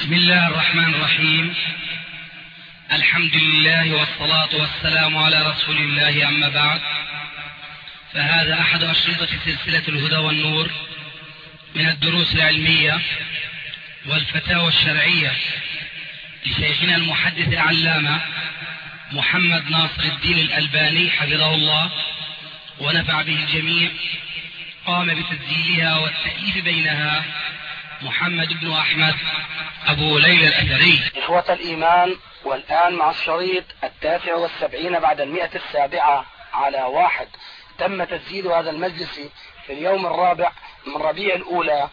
بسم الله الرحمن الرحيم. الحمد لله والصلاة والسلام على رسول الله، أما بعد، فهذا أحد أشرطة سلسلة الهدى والنور من الدروس العلمية والفتاوى الشرعية لشيخنا المحدث العلامة محمد ناصر الدين الألباني حفظه الله ونفع به الجميع. قام بتسجيلها والتأليف بينها محمد بن أحمد أبو ليلى الأثري. إخوة الإيمان، والآن مع الشريط 79 بعد 107 على 1. تم تسجيل هذا المجلس في اليوم الرابع من ربيع الأولى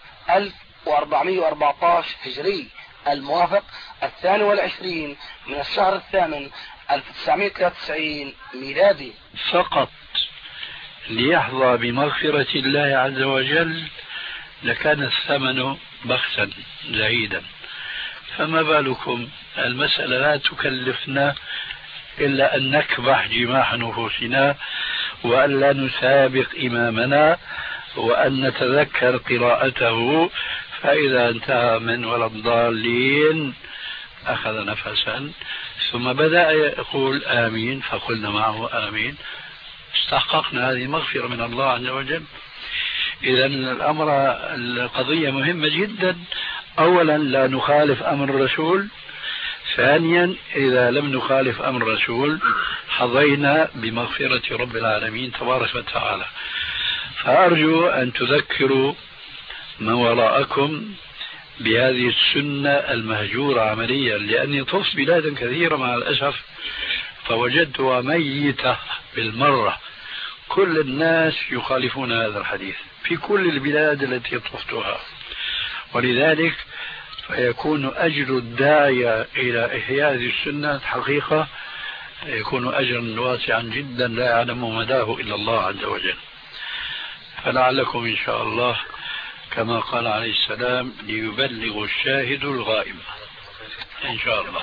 1414 هجري، الموافق 22 من الشهر الثامن 1993 ميلادي. فقط ليحظى بمغفرة الله عز وجل لكان الثمن بخسا زهيدا، فما بالكم المسألة لا تكلفنا إلا أن نكبح جماح نفوسنا، وأن لا نسابق إمامنا، وأن نتذكر قراءته، فإذا انتهى من ولا الضالين أخذ نفسا ثم بدأ يقول آمين، فقلنا معه آمين، استحققنا هذه المغفرة من الله عز وجل. إذا القضية مهمة جدا. أولا لا نخالف أمر الرسول، ثانيا إذا لم نخالف أمر الرسول حظينا بمغفرة رب العالمين تبارك وتعالى. فأرجو أن تذكروا من وراءكم بهذه السنة المهجورة عمليا، لأني طفت بلادا كثيرة مع الأسف فوجدتها ميتة بالمرة. كل الناس يخالفون هذا الحديث في كل البلاد التي طفتها، ولذلك فيكون أجر الداعية إلى إحياء هذه السنة حقيقة يكون أجرا واسعا جدا لا يعلم مداه إلا الله عز وجل. فلعلكم إن شاء الله كما قال عليه السلام ليبلغ الشاهد الغائب إن شاء الله.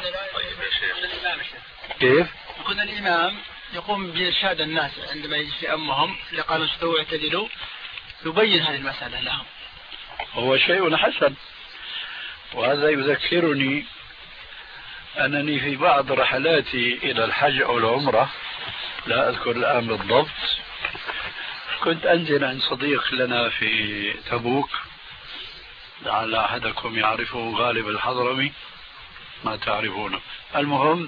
كيف؟ يكون الإمام يقوم بإرشاد الناس عندما يجلس أمهم لقالوا استووا اعتدلوا، يبين هذه المسألة لهم. هو شيء حسن، وهذا يذكرني أنني في بعض رحلاتي إلى الحج أو العمرة، لا أذكر الآن بالضبط، كنت أنزل عند صديق لنا في تبوك، لعل أحدكم يعرفه، غالب الحضرمي، ما تعرفونه. المهم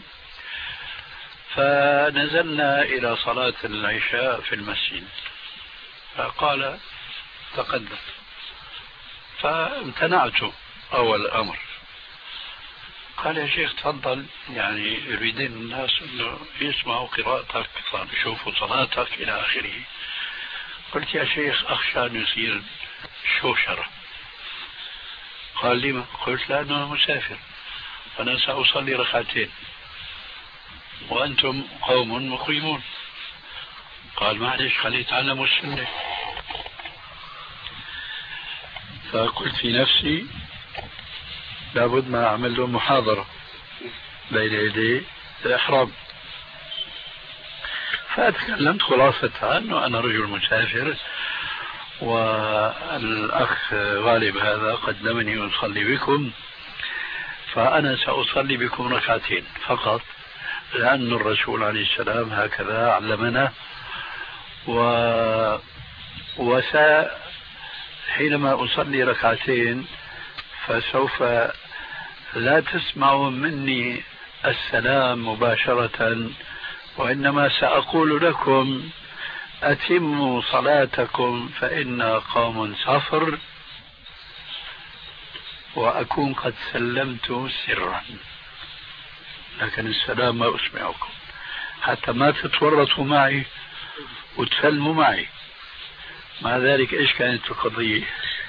فنزلنا إلى صلاة العشاء في المسجد، فقال تقدم، فامتنعت أول أمر. قال يا شيخ تفضل، يعني يريدين الناس أنه يسمعوا قراءتك، يشوفوا صلاتك إلى آخره. قلت يا شيخ أخشى أن يصير شوشرة. قال لما؟ قلت لأنه مسافر وأنا سأصلي ركعتين وأنتم قوم مقيمون. قال معلش خليه يتعلموا السنة. فقلت في نفسي لابد ما أعمل له محاضرة بين يدي الإحرام. فأتكلمت خلاصة أنه أنا رجل مسافر، والأخ غالب هذا قدمني أصلي بكم، فأنا سأصلي بكم ركعتين فقط، لأن الرسول عليه السلام هكذا علمنا. حينما أصلي ركعتين فسوف لا تسمعوا مني السلام مباشرة، وإنما سأقول لكم أتموا صلاتكم فإنا قوم سفر، وأكون قد سلمت سرا، لكن السلام ما أسمعكم حتى ما تتورطوا معي وتسلموا معي. مع ذلك إيش كانت القضية؟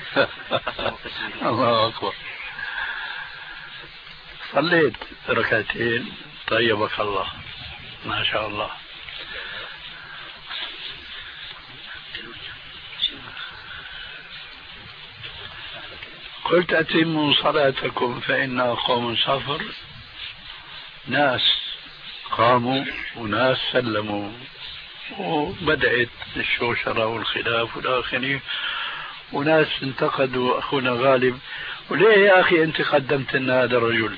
الله أكبر. صليت ركعتين طيبك الله ما شاء الله. قلت أتموا صلاتكم فإنا قوم سفر. ناس قاموا وناس سلموا، وبدأت الشوشرة والخلاف والآخرين، وناس انتقدوا أخونا غالب وليه يا أخي أنت قدمت لنا هذا الرجل؟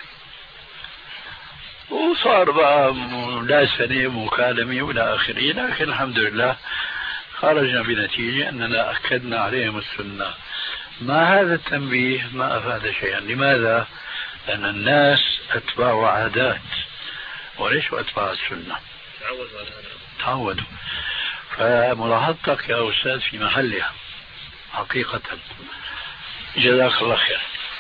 وصار بقى ملاسنة مكالمة وإلى آخره، لكن الحمد لله خرجنا بنتيجة أننا أكدنا عليهم السنة. ما هذا التنبيه ما أفاد شيئا. لماذا؟ لأن الناس أتباع عادات وليسوا أتباع السنة، تعودوا. فملاحظتك يا أستاذ في محلها حقيقة، جزاك الله خير.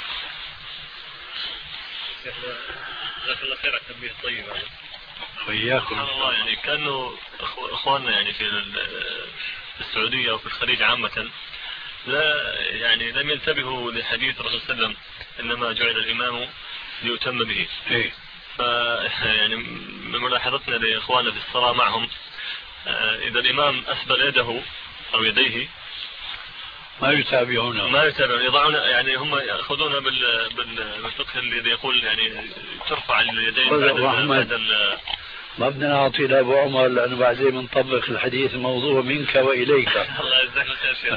جزاك الله خير على التنبيه الطيب هذا. وإياكم. سبحان الله، يعني كانوا اخواننا يعني في السعودية وفي الخليج عامة لا يعني لم ينتبهوا لحديث الرسول صلى الله عليه وسلم انما جعل الامام ليتم به. ف يعني من ملاحظتنا لاخواننا في الصلاة معهم، اذا الامام اسبل يده او يديه ما يتابعون يضعون، يعني هم ياخذون بالفقه اللي يقول يعني ترفع اليدين بعد ما بدنا نعطي لابو عمر لانه بعدين بنطبق الحديث الموضوع منك واليك. الله يجزاك الخير شيخ.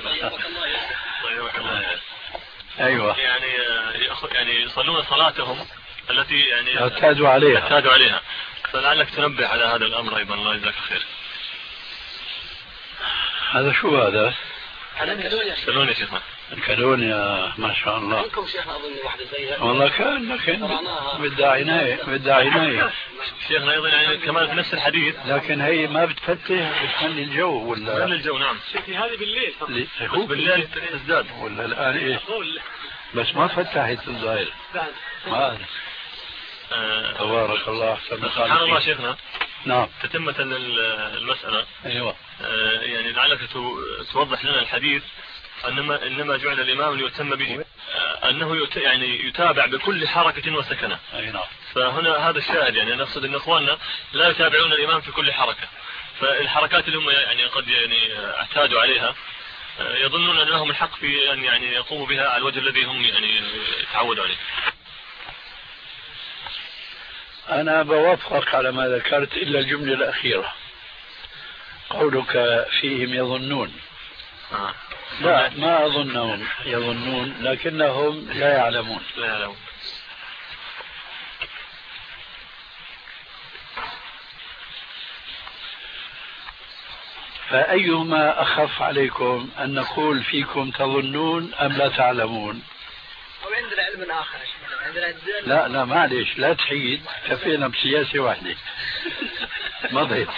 ايوه، يعني يصلون صلاتهم التي يعني اعتادوا عليها. فلعلك تنبه على هذا الامر ايضا. الله يجزاك الخير. هذا شو هذا؟ الكالون يا شيخنا. الكالون يا ما شاء الله. عندكم شيخنا اظن واحده زيها والله كان، لكن بدها عناية شيخنا ايضا يعني كمان في نفس الحديث. لكن هي ما بتفتح، بتخلي الجو ولا بتخلي الجو. نعم شيخي هذه بالليل فقط. بس بالليل تزداد ولا الان ايش؟ بس ما فتحت الظاهر. ما تبارك الله احسن. سبحان الله شيخنا. نعم. تتمة المسألة. ايوه. يعني لعلك توضح لنا الحديث انما جعل الامام ليتم به، انه يعني يتابع بكل حركة وسكنة. اي نعم. فهنا هذا الشاهد، يعني نقصد ان اخواننا لا يتابعون الامام في كل حركة، فالحركات اللي هم يعني قد يعني اعتادوا عليها يظنون ان لهم الحق في ان يعني يقوموا بها على الوجه الذي هم يعني تعودوا عليه. أنا بوافقك على ما ذكرت إلا الجملة الأخيرة، قولك فيهم يظنون. لا، ما أظنهم يظنون، لكنهم لا يعلمون. فأيهما أخف عليكم، أن نقول فيكم تظنون أم لا تعلمون؟ وعندنا علم آخر. لا معلش، لا تحيد، كفينا بسياسة واحدة. مضيت.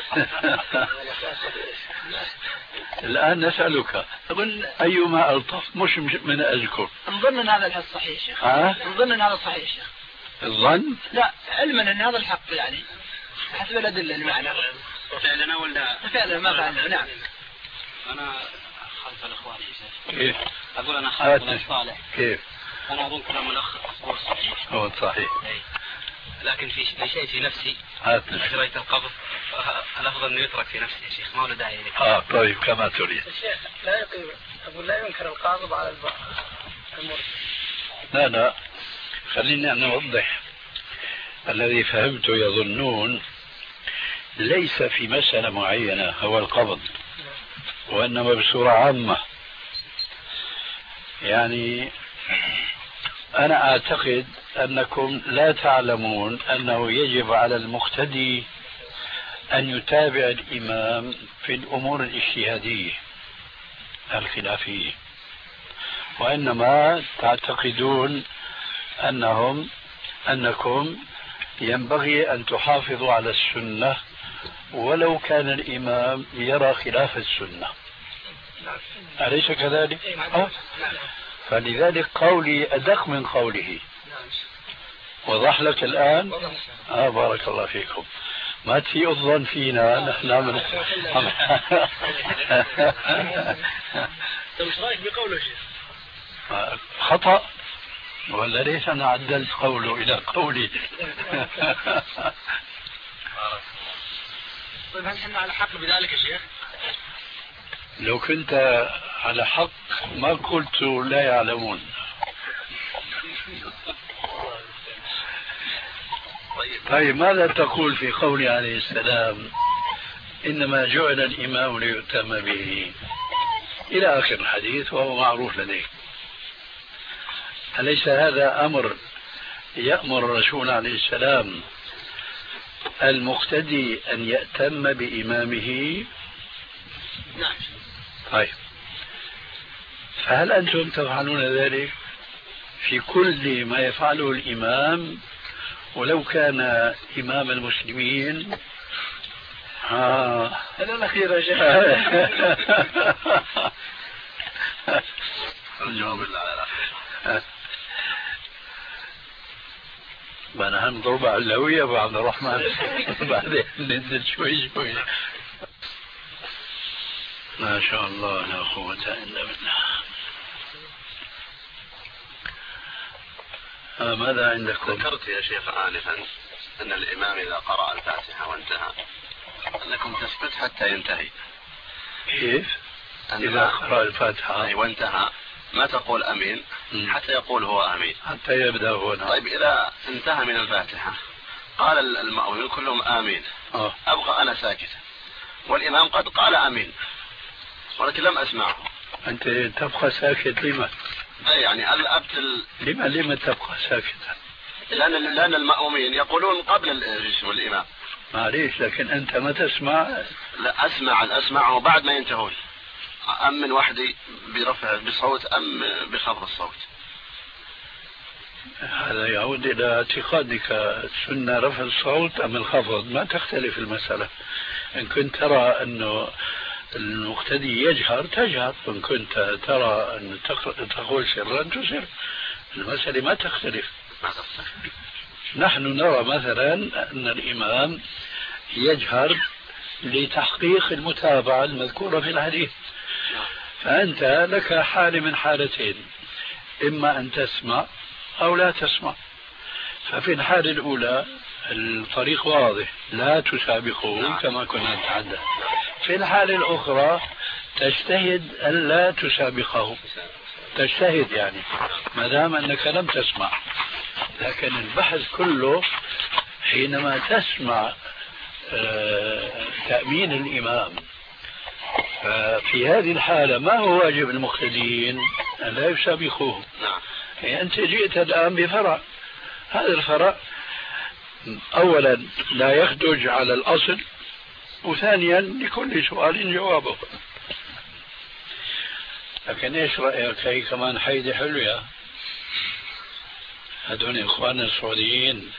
الآن نسألك أيما ألطف، مش من أذكر. نظن أن هذا الحق صحيح شيخ. نظن أن هذا صحيح شيخ. الظن؟ لا، علما أن هذا الحق يعني حسب الأدلة المعنى. فعلنا ولا فعلا ما فعلنا. نعم. أنا خلف الإخوان يا شيخ. كيف؟ أقول أنا خلف الصالح. كيف؟ أنا أظن كلام الأخ هو صحيح. هو صحيح. لكن في شيء في نفسي. أجريت القبض، الأفضل أنه يترك في نفسي يا شيخ، ما له داعي لك. طيب كما تريد. الشيخ لا يقيم، أقول لا ينكر القابض على المرد. لا خليني أنا أوضح. الذي فهمته يظنون ليس في مسألة معينة هو القبض، وإنما بصورة عامة. يعني أنا أعتقد أنكم لا تعلمون أنه يجب على المقتدي أن يتابع الإمام في الأمور الاجتهادية الخلافية، وإنما تعتقدون أنكم ينبغي أن تحافظوا على السنة ولو كان الإمام يرى خلاف السنة. أليس كذلك؟ فلذلك قولي أدق من قوله. وضح لك الآن؟ بارك الله فيكم. ما تسيء الظن فينا نحن من مش رايك بقوله شيخ؟ خطأ، ولا ليش أنا عدلت قوله إلى قولي؟ طيب هل احنا على حق بذلك يا شيخ؟ لو كنت على حق ما قلت لا يعلمون. طيب ماذا تقول في قوله عليه السلام إنما جعل الإمام ليؤتم به إلى آخر الحديث وهو معروف لديك؟ أليس هذا أمر يأمر الرسول عليه السلام المقتدي أن يأتم بإمامه؟ نعم. طيب، فهل أنتم تفعلون ذلك في كل ما يفعله الإمام ولو كان إمام المسلمين؟ هذا الأخير يا شيخ. الجواب لا على الأخير. أنا هنضرب على اللوية أبو عبد الرحمن بعدين ننزل شوي شوي. ما شاء الله لا قوة إلا بالله. ماذا عندكم؟ ذكرت يا شيخ آنفا أن الإمام إذا قرأ الفاتحة وانتهى أنكم تسكت حتى ينتهي. كيف؟ إذا قرأ الفاتحة وانتهى ما تقول أمين حتى يقول هو أمين حتى يبدأ هنا. طيب إذا انتهى من الفاتحة قال المأمومين كلهم آمين، أبقى أنا ساكت والإمام قد قال أمين ولكن لم أسمعه. أنت تبقى ساكت لما؟ يعني لما تبقى ساكتا؟ لأن المأمومين يقولون قبل الإمام. معليش، لكن أنت ما تسمع. لا أسمعه بعد ما ينتهون. أم من وحدي برفع بصوت أم بخفض الصوت. هذا يعود إلى اعتقادك السنة رفع الصوت أم الخفض، ما تختلف المسألة. إن كنت ترى أنه المقتدي يجهر تجهر، وإن كنت ترى أن تقول سرا تسر، المسألة ما تختلف. نحن نرى مثلا أن الإمام يجهر لتحقيق المتابعة المذكورة في الحديث، فأنت لك حالة من حالتين، إما أن تسمع أو لا تسمع. ففي الحالة الأولى الطريق واضح، لا تسابقه كما كنا نتحدث. في الحالة الأخرى تجتهد ألا تسابقه، تجتهد يعني ما دام أنك لم تسمع. لكن البحث كله حينما تسمع تأمين الإمام. ففي هذه الحالة ما هو واجب المقتدين؟ أن لا يسابقوه. يعني أنت جئت الآن بفرع، هذا الفرع أولا لا يخرج على الأصل، وثانيا لكل سؤال جوابه. لكن ايش رأيك؟ هي كمان حيدة حلوة هذول إخواننا السعوديين.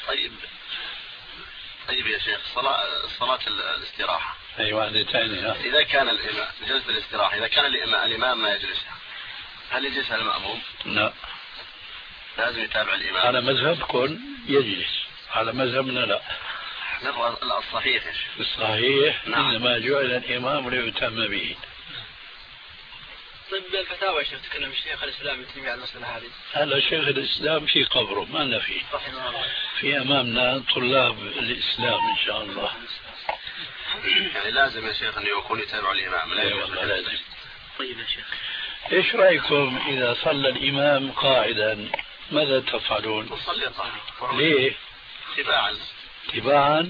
طيب يا شيخ، صلاة الاستراحة أي واحدة ثانية. إذا كان الإمام جلسة الاستراحة، إذا كان الإمام ما يجلسها، هل يجلسها المأموم؟ لا، لازم يتابع الإمام. على مذهبكم يجلس، على مذهبنا لا. لا الصحيح يا شيخ. الصحيح إنما جعل الإمام ليتم به. طيب الفتاوى يا شيخ تكلم الشيخ الإسلام ابن تيمية على المسألة هذه. هذا شيخ الإسلام في قبره ما لنا فيه. في أمامنا طلاب الإسلام إن شاء الله. يعني لازم يا شيخ أن يكون يتابع الإمام. لا والله لازم. طيب يا شيخ، إيش رأيكم إذا صلى الإمام قاعدا ماذا تفعلون؟ نصلي قاعدا. ليه؟ تباعا.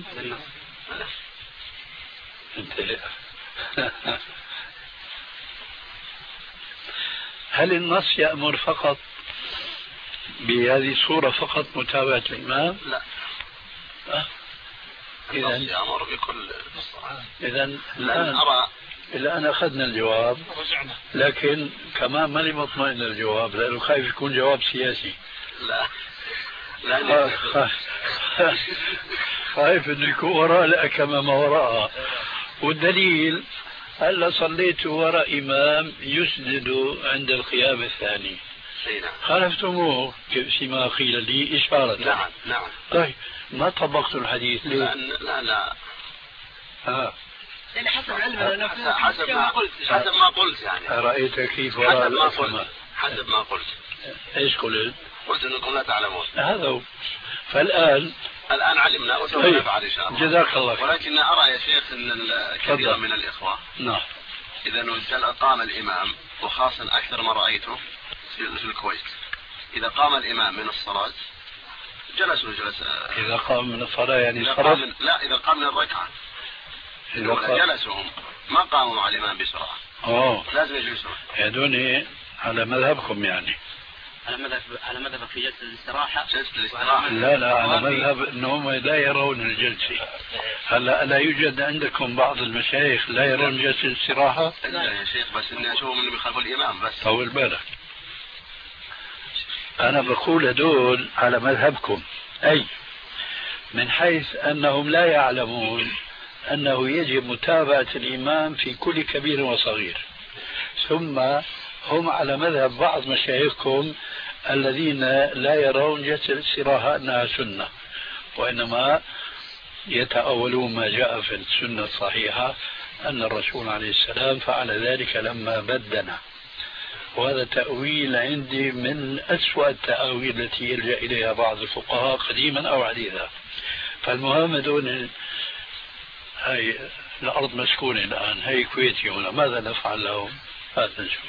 هل النص يأمر فقط بهذه الصورة فقط متابعة الإمام؟ لا. النص يأمر بكل الصلاة. إذن الآن أخذنا الجواب، لكن كمان ماني مطمئن الجواب لأنه خايف يكون جواب سياسي. لا خايف انه يكون وراء الأكمة ما وراءها. والدليل هلا صليت وراء إمام يسجد عند القيام الثاني، خالفتموه فيما قيل لي إشارة. نعم. طيب ما طبقت الحديث ليه؟ لا. يعني حسب علمنا حسب ما قلت يعني. رأيت كيف وراء الأكمة؟ حسب ما قلت. ايش قلت؟ قلت انكم لا تعلمون. هذا هو. فالآن علمنا وسوف نفعل ان شاء الله. جزاك الله خير. ولكن ارى يا شيخ ان الكثير من الاخوه اذا قام الامام، وخاصه اكثر ما رايته في الكويت، اذا قام الامام من الصلاه جلسوا جلسه. اذا قام من الصلاه يعني اذا قام من الركعه جلسوا، ما قاموا مع الامام بسرعه. اوه لازم يجلسوا. يدوني على مذهبكم يعني. على مذهبك في جلسة الاستراحة. لا على مذهب أنهم لا يرون الجلسة. هلا لا يوجد عندكم بعض المشايخ لا يرون جلسة الاستراحة؟ لا يا شيخ، بس إني أشوفهم إنه بيخالفوا الإمام بس. طول بالك، أنا بقول هدول على مذهبكم، أي من حيث أنهم لا يعلمون أنه يجب متابعة الإمام في كل كبير وصغير، ثم هم على مذهب بعض مشايخكم الذين لا يرون جلسة الاستراحة أنها سنة، وإنما يتأولون ما جاء في السنة الصحيحة أن الرسول عليه السلام فعل ذلك لما بدنا. وهذا تأويل عندي من أسوأ التأويل التي يلجأ إليها بعض الفقهاء قديما أو حديثا. فالمهم دون هاي الأرض مسكونة الآن، هاي كويتي هنا، ماذا نفعل لهم؟ هذا نشوف.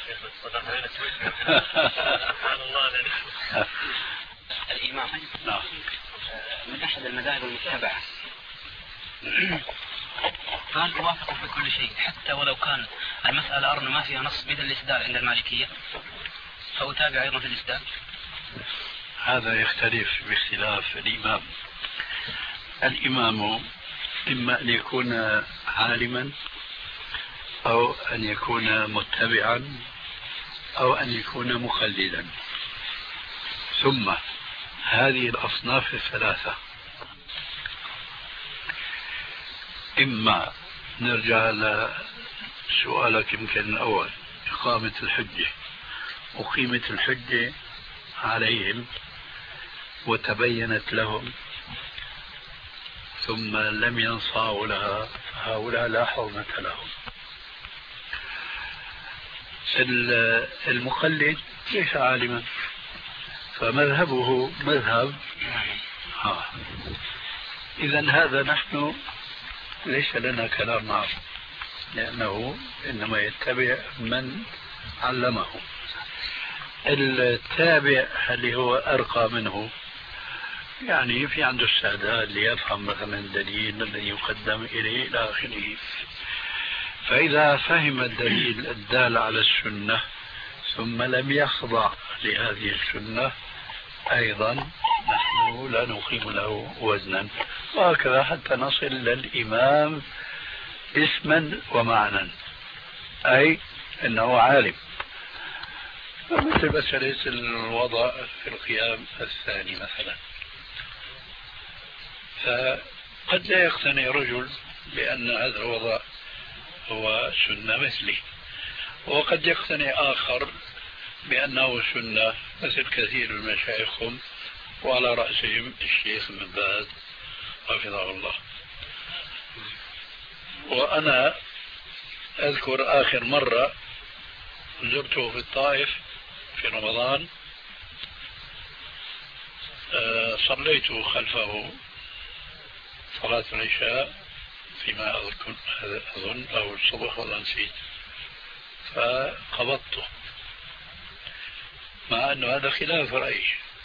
الإمام نعم من أحد المذاهب المتبعة، فهل توافق في كل شيء حتى ولو كان المسألة أرى ما فيها نص مثل الإسدال عند المالكية، فأتابع أيضا في الإسدال؟ هذا يختلف باختلاف الإمام. الإمام إما أن يكون عالما أو أن يكون متبعا أو أن يكون مخلدا. ثم هذه الأصناف الثلاثة إما نرجع لسؤالك يمكن الأول، إقامة الحجة، أقيمة الحجة عليهم وتبينت لهم ثم لم ينصاعوا لها، هؤلاء لا حرمة لهم. المقلد ليس عالما فمذهبه مذهب إذن هذا نحن ليس لنا كلام معه، لأنه إنما يتبع من علمه. التابع اللي هو أرقى منه، يعني في عنده استعداد ليفهم مثلا الدليل الذي يقدم إليه إلى آخره. فإذا فهم الدليل الدال على السنة ثم لم يخضع لهذه السنة أيضا نحن لا نقيم له وزنا، وهكذا حتى نصل للإمام اسما ومعنى، أي أنه عالم. مثل مسألة الوضع في القيام الثاني مثلا، فقد لا يقتنع رجل بأن هذا الوضع هو سنة مثلي، وقد يقتنع آخر بأنه سنة مثل كثير من مشايخهم، وعلى رأسهم الشيخ ابن باز حفظه الله. وأنا أذكر آخر مرة زرته في الطائف في رمضان، صليت خلفه صلاة العشاء فيما أظن أو الصبح ولا نسيت، فقبضته مع أنه هذا خلاف رأيي،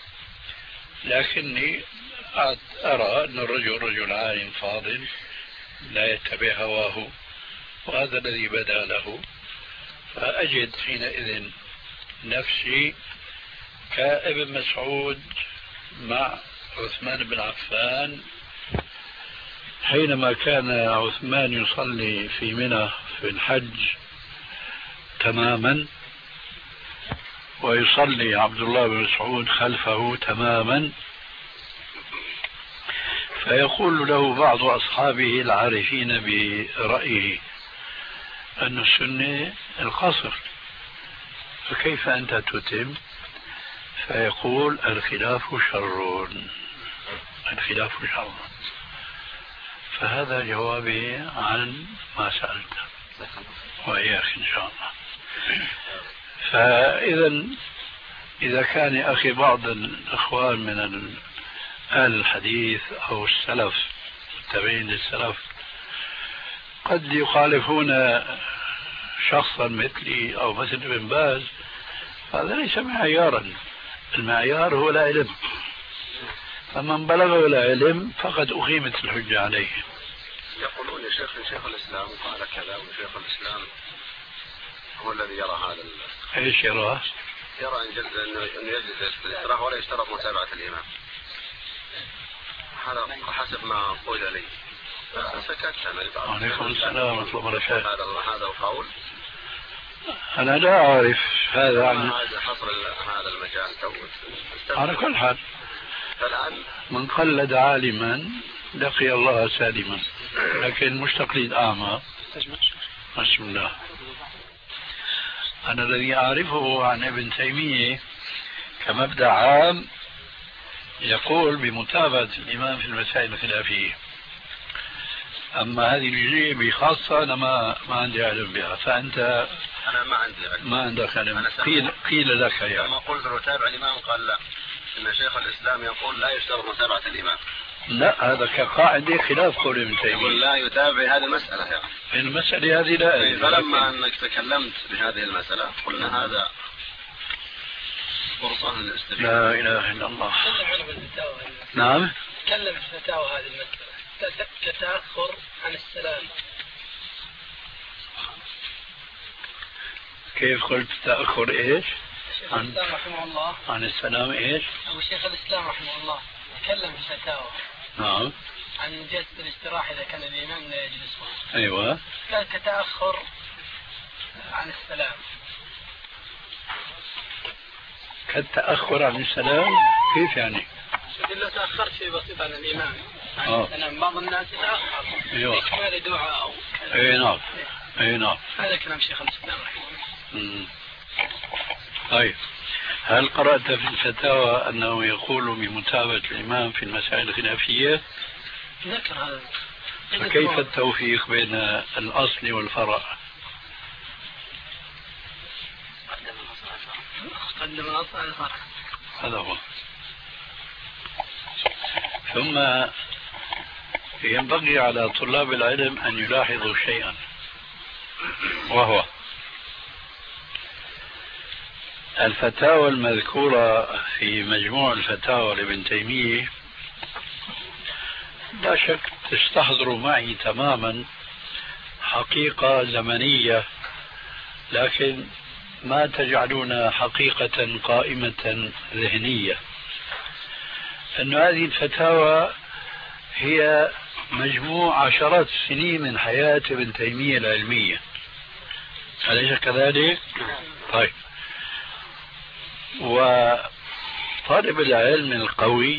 لكني أرى أن الرجل رجل عالم فاضل لا يتبع هواه، وهذا الذي بدا له. فأجد حينئذ نفسي كابن مسعود مع عثمان بن عفان حينما كان عثمان يصلي في منى في الحج تماما ويصلي عبد الله بن مسعود خلفه تماما، فيقول له بعض أصحابه العارفين برأيه أن السنة القصر، فكيف أنت تتم؟ فيقول الخلاف شر، الخلاف شر. فهذا جوابي عن ما سألت، وإياك إن شاء الله. فإذا إذا كان يا أخي بعض الأخوان من أهل الحديث أو السلف التابعين للسلف قد يخالفون شخصا مثلي أو مثل ابن باز، هذا ليس معيارا. المعيار هو العلم، فمن بلغه العلم فقد أقيمت الحجة عليه. يقولون يا شيخ الإسلام قال كذا، وشيخ الإسلام هو الذي يرى هذا. ايش يراه؟ يرى أنه يجلس في الاستراحة ولا يشترط متابعة الإمام، هذا حسب ما قول لي فسكت. عليكم السلام ورحمة الله وبركاته. هذا القول أنا لا أعرف هذا عن حصر هذا المجال. على كل حال من قلد عالما لقي الله سالما، لكن مش تقليد أعمى. بسم الله. أنا الذي أعرفه عن ابن تيمية كمبدأ عام يقول بمتابعة الإمام في المسائل الخلافية، أما هذه الجزئية بخاصة أنا ما عندي علم بها. فأنت أنا ما عندي علم، ما عندك علم. قيل لك يعني لما قلت له تابع الإمام قال لا، إن شيخ الإسلام يقول لا يشترط متابعة الإمام. لا، هذا كقاعدة خلاف قول ابن تيمية. يقول لا يتابع هذه المسألة يعني. المسألة هذه لا. فلما أنك تكلمت بهذه المسألة قلنا هذا فرصة للاستفادة. لا إله إلا الله. نعم. تكلم في الفتاوى هذه المسألة كتأخر عن السلام. كيف قلت تأخر إيش؟ شيخ الإسلام رحمه الله عن السلام إيش؟ أبو شيخ الإسلام رحمه الله تكلم في الفتاوى. نعم. عن جلسة الاستراحة إذا كان الإمام لا يجلس. أيوة. قال كتأخر عن السلام. كالتأخر عن السلام كيف يعني؟ إلا تأخرت شيء بسيط عن الإمام. عن بعض الناس يتأخر. أيوة. إكمال دعاء أو أي نعم. أي نعم. هذا كلام شيخ الإسلام رحمه الله. طيب، هل قرأت في الفتاوى أنه يقول بمتابعة الإمام في المسائل الخلافية؟ ذكر هذا. فكيف التوفيق بين الأصل والفرع؟ قدم الأصل على الفرع. هذا هو. ثم ينبغي على طلاب العلم أن يلاحظوا شيئا، وهو الفتاوى المذكورة في مجموع الفتاوى لابن تيمية لا شك تستحضر معي تماما حقيقة زمنية، لكن ما تجعلون حقيقة قائمة ذهنية. أن هذه الفتاوى هي مجموع عشرات السنين من حياة ابن تيمية العلمية، أليس كذلك؟ طيب، وطالب العلم القوي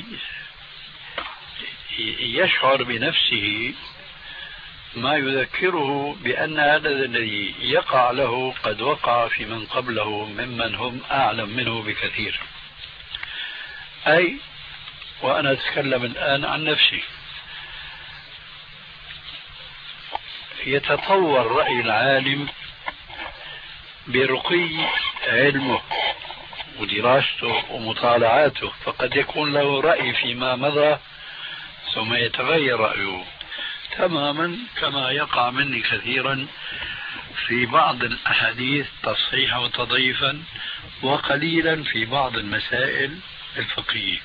يشعر بنفسه ما يذكره بأن هذا الذي يقع له قد وقع في من قبله ممن هم أعلم منه بكثير. أي وأنا أتكلم الآن عن نفسي، يتطور رأي العالم برقي علمه ودراسته ومطالعاته، فقد يكون له رأي فيما مضى ثم يتغير رأيه تماما، كما يقع مني كثيرا في بعض الأحاديث تصحيحا وتضعيفا، وقليلا في بعض المسائل الفقهية.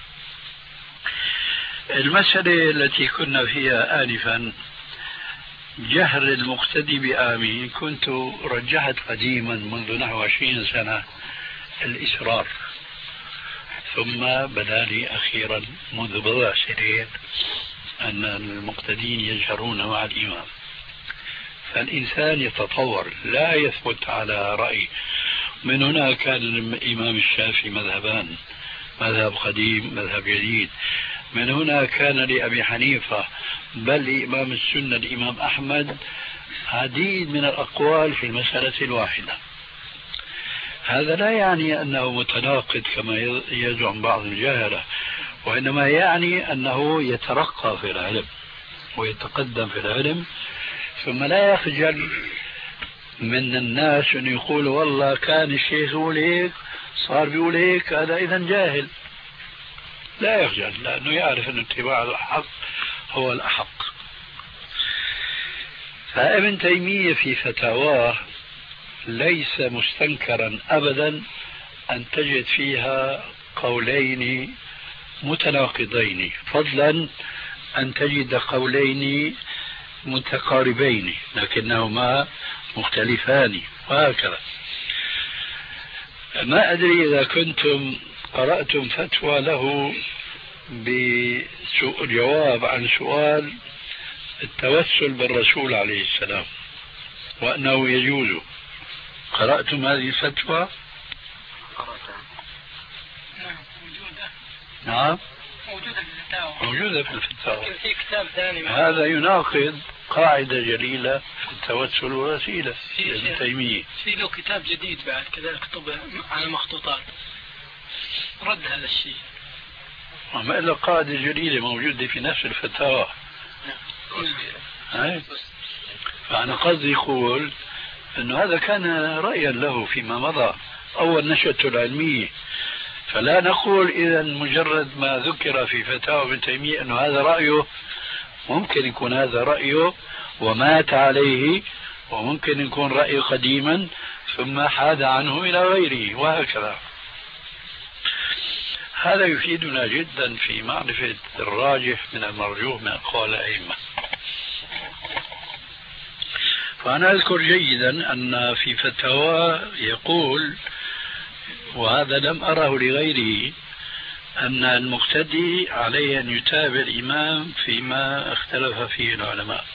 المسألة التي كنا فيها آنفا جهر المقتدي بآمين، كنت رجحت قديما منذ نحو 20 سنة الإسرار، ثم بدا لي أخيرا منذ بضع سنين أن المقتدين يجهرون مع الإمام. فالإنسان يتطور، لا يثبت على رأي. من هنا كان الإمام الشافعي مذهبان، مذهب قديم مذهب جديد. من هنا كان لأبي حنيفة بل إمام السنة الإمام أحمد عديد من الأقوال في المسألة الواحدة. هذا لا يعني أنه متناقض كما يزعم بعض الجهلة، وإنما يعني أنه يترقى في العلم ويتقدم في العلم، ثم لا يخجل من الناس أن يقول والله كان الشيخ يقول هيك صار بيقول هيك، هذا إذن جاهل. لا يخجل، لأنه يعرف أن اتباع الحق هو الأحق. فابن تيمية في فتاواه ليس مستنكرا أبدا أن تجد فيها قولين متناقضين، فضلا أن تجد قولين متقاربين لكنهما مختلفان، وهكذا. ما أدري إذا كنتم قرأتم فتوى له بجواب عن سؤال التوسل بالرسول عليه السلام وأنه يجوز. قرأتم هذه الفتوى؟ قرأتها. نعم موجودة. نعم موجودة في الفتاوى. موجودة في الفتاوى. لكن في كتاب ثاني هذا يناقض قاعدة جليلة التوسل وسيلة ابن تيمية. في له كتاب جديد بعد كذلك طبع على مخطوطات رد هذا الشيء. وما إلا قاعدة جليلة موجودة في نفس الفتاوى. فأنا قصدي يقول أنه هذا كان رأيا له فيما مضى أول نشأته العلمية، فلا نقول إذا مجرد ما ذكر في فتاوى ابن تيمية أنه هذا رأيه. ممكن يكون هذا رأيه ومات عليه، وممكن يكون رأيه قديما ثم حاد عنه إلى غيره وهكذا. هذا يفيدنا جدا في معرفة الراجح من المرجوح من أقوال الأئمة. فأنا أذكر جيدا أن في فتاوى يقول، وهذا لم أره لغيره، أن المقتدي عليه أن يتابع الإمام فيما اختلف فيه العلماء.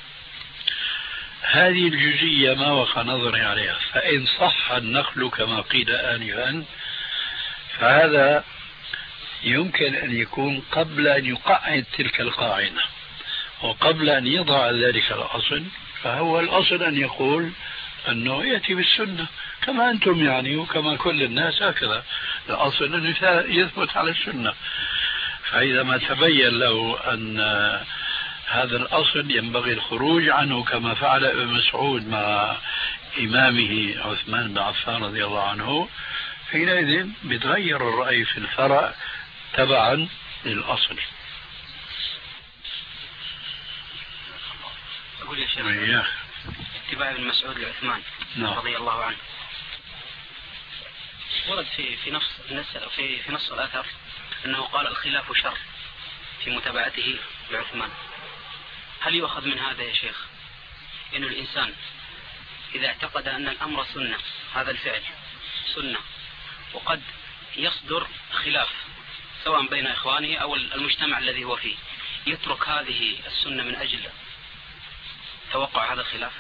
هذه الجزئية ما وقع نظري عليها، فإن صح النقل كما قيل آنفا فهذا يمكن أن يكون قبل أن يقعد تلك القاعدة وقبل أن يضع ذلك الأصل. فهو الأصل أن يقول أنه يأتي بالسنة كما أنتم يعني وكما كل الناس هكذا. الأصل أنه يثبت على السنة. فإذا ما تبين له أن هذا الأصل ينبغي الخروج عنه كما فعل ابن مسعود مع إمامه عثمان بن عفان رضي الله عنه، حينئذ بيتغير الرأي في الفرع تبعا للأصل. أقول يا شيخ اتباع ابن مسعود لعثمان رضي الله عنه ورد في نص الآثر أنه قال الخلاف شر في متابعته لعثمان. هل يؤخذ من هذا يا شيخ أن الإنسان إذا اعتقد أن الأمر سنة، هذا الفعل سنة، وقد يصدر خلاف سواء بين إخوانه أو المجتمع الذي هو فيه، يترك هذه السنة من أجل توقع هذا الخلاف؟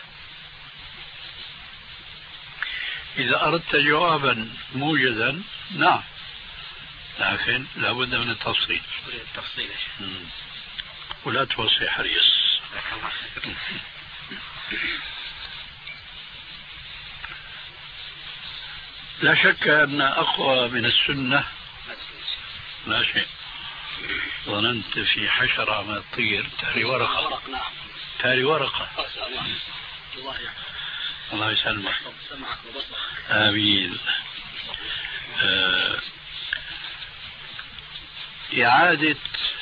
إذا أردت جوابا موجزا نعم، لكن لابد من التفصيل. ولا توصي حريص. لا شك أن أقوى من السنة لا شيء. ظننت في حشرة ما تطير تاري ورقة. تاري ورقة. الله يسلمك. آمين. إعادة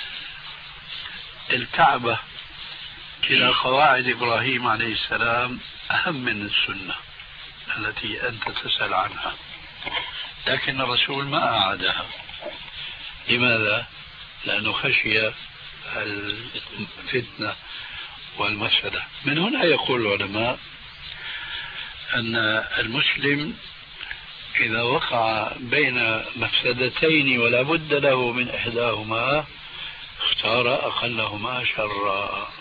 الكعبة إلى قواعد إبراهيم عليه السلام أهم من السنة التي أنت تسأل عنها، لكن الرسول ما أعادها. لماذا؟ لأنه خشي الفتنة والمفسدة. من هنا يقول العلماء أن المسلم إذا وقع بين مفسدتين ولا بد له من إحداهما اختار أقلهما شرا.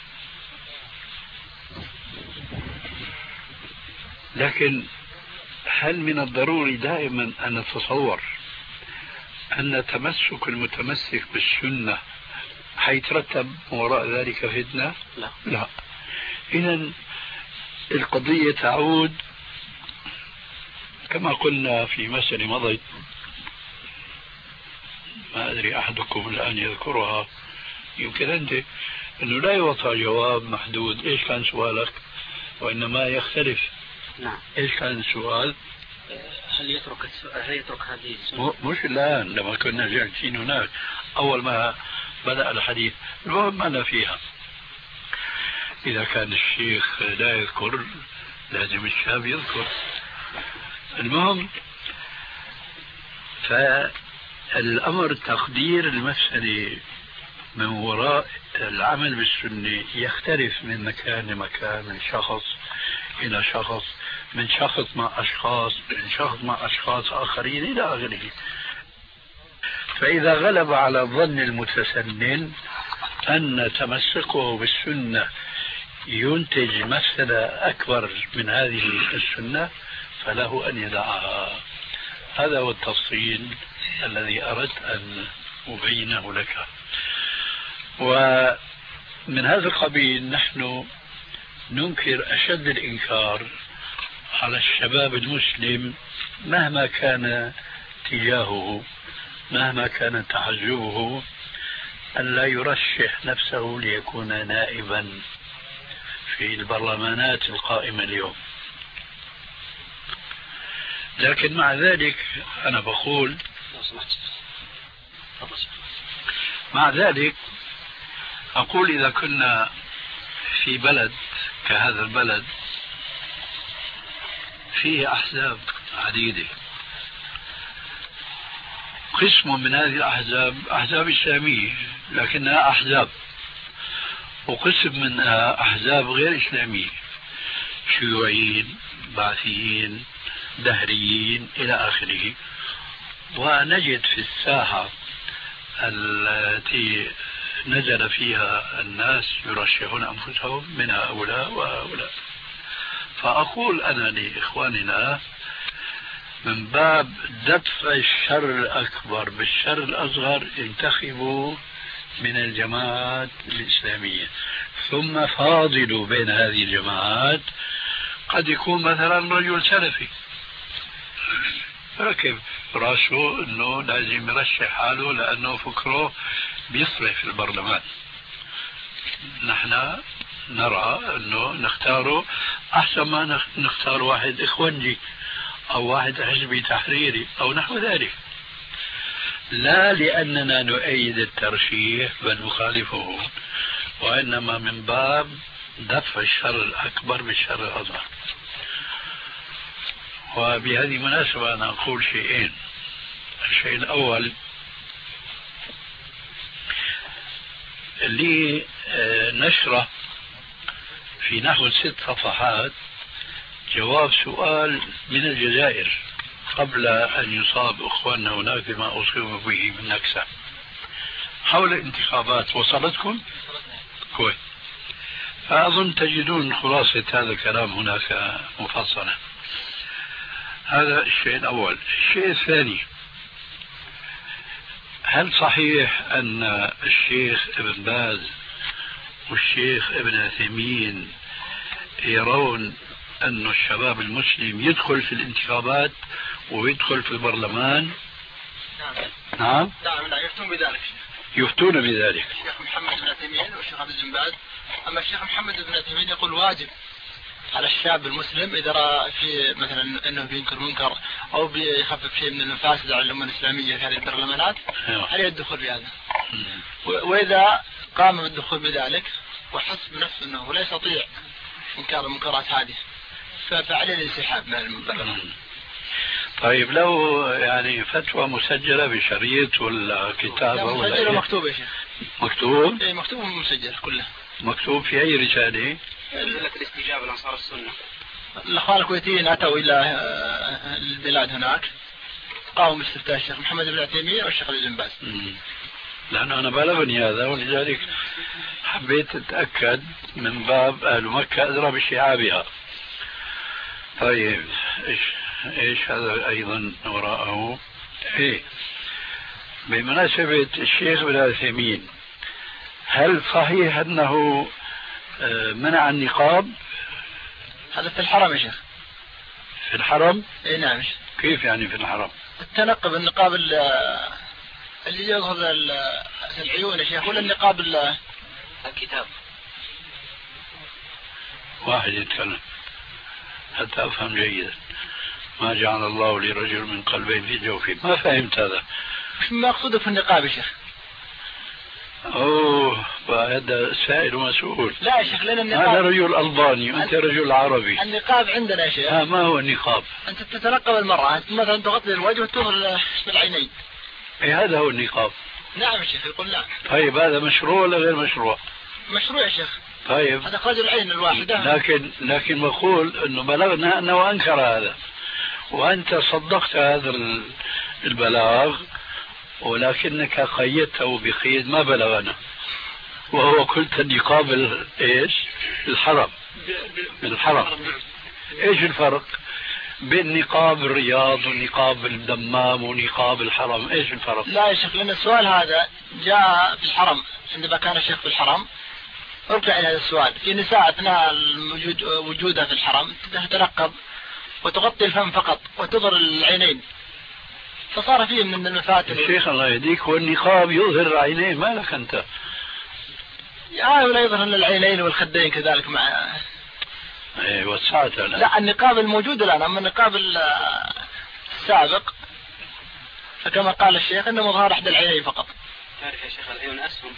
لكن هل من الضروري دائما أن نتصور أن تمسك المتمسك بالسنة حيترتب وراء ذلك فتنة؟ لا. إذن القضية تعود كما قلنا في مسألة مضت، ما أدري أحدكم الآن يذكرها، يمكن أنت، أنه لا يوضع جواب محدود. إيش كان سؤالك؟ وإنما يختلف. نعم. إيش كان السؤال؟ هل يترك هذه السنة؟ مش الآن لما كنا جالسين هناك أول ما بدأ الحديث. المهم أنا فيها إذا كان الشيخ لا يذكر لازم الشاب يذكر. المهم فالأمر تقدير المسألة من وراء العمل بالسنة يختلف من مكان لمكان، من شخص إلى شخص. من شخص مع أشخاص، من شخص مع أشخاص آخرين إلى آخره. فإذا غلب على ظن المتسنن أن تمسكه بالسنة ينتج مفسدة أكبر من هذه السنة فله أن يدعها. هذا هو التفصيل الذي أردت أن أبينه لك. ومن هذا القبيل نحن ننكر أشد الإنكار على الشباب المسلم مهما كان اتجاهه، مهما كان تحزبه، أن لا يرشح نفسه ليكون نائبا في البرلمانات القائمة اليوم. لكن مع ذلك أنا بقول مع ذلك أقول إذا كنا في بلد كهذا البلد فيه أحزاب عديدة، قسم من هذه الأحزاب أحزاب إسلامية لكنها أحزاب، وقسم منها أحزاب غير إسلامية، شيوعيين، بعثيين، دهريين إلى آخره. ونجد في الساحة التي نزل فيها الناس يرشحون أنفسهم من هؤلاء وهؤلاء. فأقول أنا لإخواننا من باب دفع الشر الأكبر بالشر الأصغر انتخبوا من الجماعات الإسلامية، ثم فاضلوا بين هذه الجماعات. قد يكون مثلا رجل سلفي ركب راسه انه لازم يرشح حاله لانه فكره بيصلح في البرلمان. نحن نرى انه نختاره احسن ما نختار واحد اخوانجي او واحد حزبي تحريري او نحو ذلك، لا لاننا نؤيد الترشيح بل نخالفه، وانما من باب دفع الشر الاكبر بالشر الاصغر. وبهذه المناسبة أنا أقول شيئين. الشيء الأول، لي نشرة في نحو 6 صفحات جواب سؤال من الجزائر قبل أن يصاب أخواننا هناك بما أصيبوا به من نكسة حول الانتخابات. وصلتكم؟ كويس. فأظن تجدون خلاصة هذا الكلام هناك مفصلة. هذا الشيء الأول. الشيء الثاني، هل صحيح أن الشيخ ابن باز والشيخ ابن عثيمين يرون أن الشباب المسلم يدخل في الانتخابات ويدخل في البرلمان؟ نعم. نعم يفتون بذلك. يفتون بذلك. الشيخ محمد بن عثيمين والشيخ عبد بن باز. أما الشيخ محمد بن عثيمين يقول واجب على الشاب المسلم إذا رأى في مثلا أنه بينكر منكر أو بيخفف شيء من المفاسد على الأمة الإسلامية في هذه البرلمانات عليه الدخول بهذا. وإذا قام بالدخول بذلك وحس بنفسه أنه لا يستطيع إنكار المنكرات هذه فعليه الانسحاب من البرلمان. طيب لو يعني فتوى مسجلة بشريط ولا كتاب ولا مسجلة مكتوبة يا شيخ. مكتوب؟ إيه مكتوب ومسجل كله. مكتوب في أي رسالة؟ رسالة الاستجابة لأنصار السنة. الأخوان الكويتيين أتوا إلى البلاد هناك قاموا باستفتاء الشيخ محمد بن عثيمين والشيخ عبد بن باز. لأنه أنا بلغني هذا ولذلك حبيت أتأكد من باب أهل مكة أدرى بشعابها. طيب إيش هذا أيضا وراءه؟ إيه بمناسبة الشيخ ابن عثيمين، هل صحيح أنه منع النقاب؟ هذا في الحرم يا شيخ. في الحرم؟ اي نعم. كيف يعني في الحرم؟ التنقب، النقاب اللي يظهر العيون يا شيخ، ولا النقاب الكتاب. واحد يتكلم حتى أفهم جيدا. ما جعل الله لرجل من قلبين في جوفه. ما فهمت هذا. مش مقصوده في النقاب يا شيخ. أوه هذا سائل ومسؤول. لا يا شيخ لأن النقاب أنا رجل ألباني وأنت رجل عربي. النقاب عندنا يا شيخ. ما هو النقاب؟ أنت تتنقب المرأة، أنت مثلا تغطي الوجه وتظهر العينين. إيه هذا هو النقاب. نعم يا شيخ يقول نعم. طيب هذا مشروع ولا غير مشروع؟ مشروع يا شيخ. طيب هذا أخرج العين الواحدة. لكن بقول أنه بلغنا أنه أنكر هذا، وأنت صدقت هذا البلاغ، ولكنك قيدته بقيد ما بلغنا، وهو قلت النقاب ايش؟ الحرم. ايش الفرق بين نقاب الرياض ونقاب الدمام ونقاب الحرم؟ ايش الفرق؟ لا يا شيخ، لأن السؤال هذا جاء في الحرم عندما كان الشيخ في الحرم، أرجع إلى هذا السؤال. في نساء أثناء وجودها في الحرم تتنقب وتغطي الفم فقط وتظهر العينين، فصار فيه من المفاتن. الشيخ الله يهديك، والنقاب يظهر العينين، ما لك أنت؟ ولا يظهر العينين والخدين كذلك مع وسعتها. لا، النقاب الموجود الآن، أما النقاب السابق فكما قال الشيخ أنه مظهر أحد العينين فقط. تعرف يا شيخ العيون أسهم.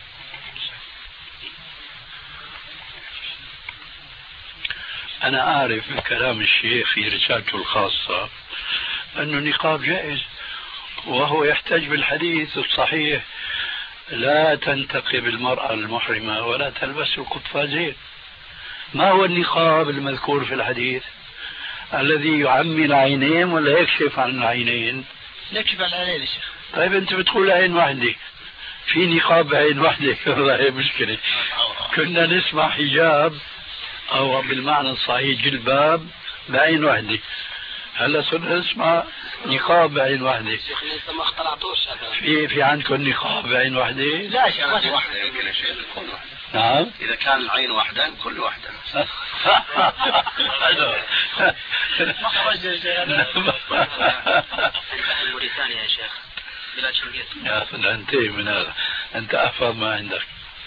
أنا أعرف من كلام الشيخ في رسالته الخاصة أنه النقاب جائز، وهو يحتج بالحديث الصحيح: لا تنتقب المرأة المحرمة ولا تلبس القفازين. ما هو النقاب المذكور في الحديث؟ الذي يعمي العينين ولا يكشف عن العينين؟ يكشف عن العينين يا شيخ. طيب أنت بتقول عين واحدة، في نقاب عين واحدة، والله هي مشكلة. كنا نسمع حجاب أو بالمعنى الصحيح جلباب بعين واحدة، هلا صرنا نسمع نقاب بعين واحدة. شيخ لسه ما اخترعتوش هذا. في عندكم نقاب بعين واحدة؟ لا يا شيخ، ما في واحدة يمكن يا شيخ تكون واحدة. نعم. إذا كان العين واحدة كل واحدة. ما خرج يا شيخ. موريتانيا يا شيخ، بلاد شنقيط. يا أخي انتهي من هذا، أنت أحفظ ما عندك.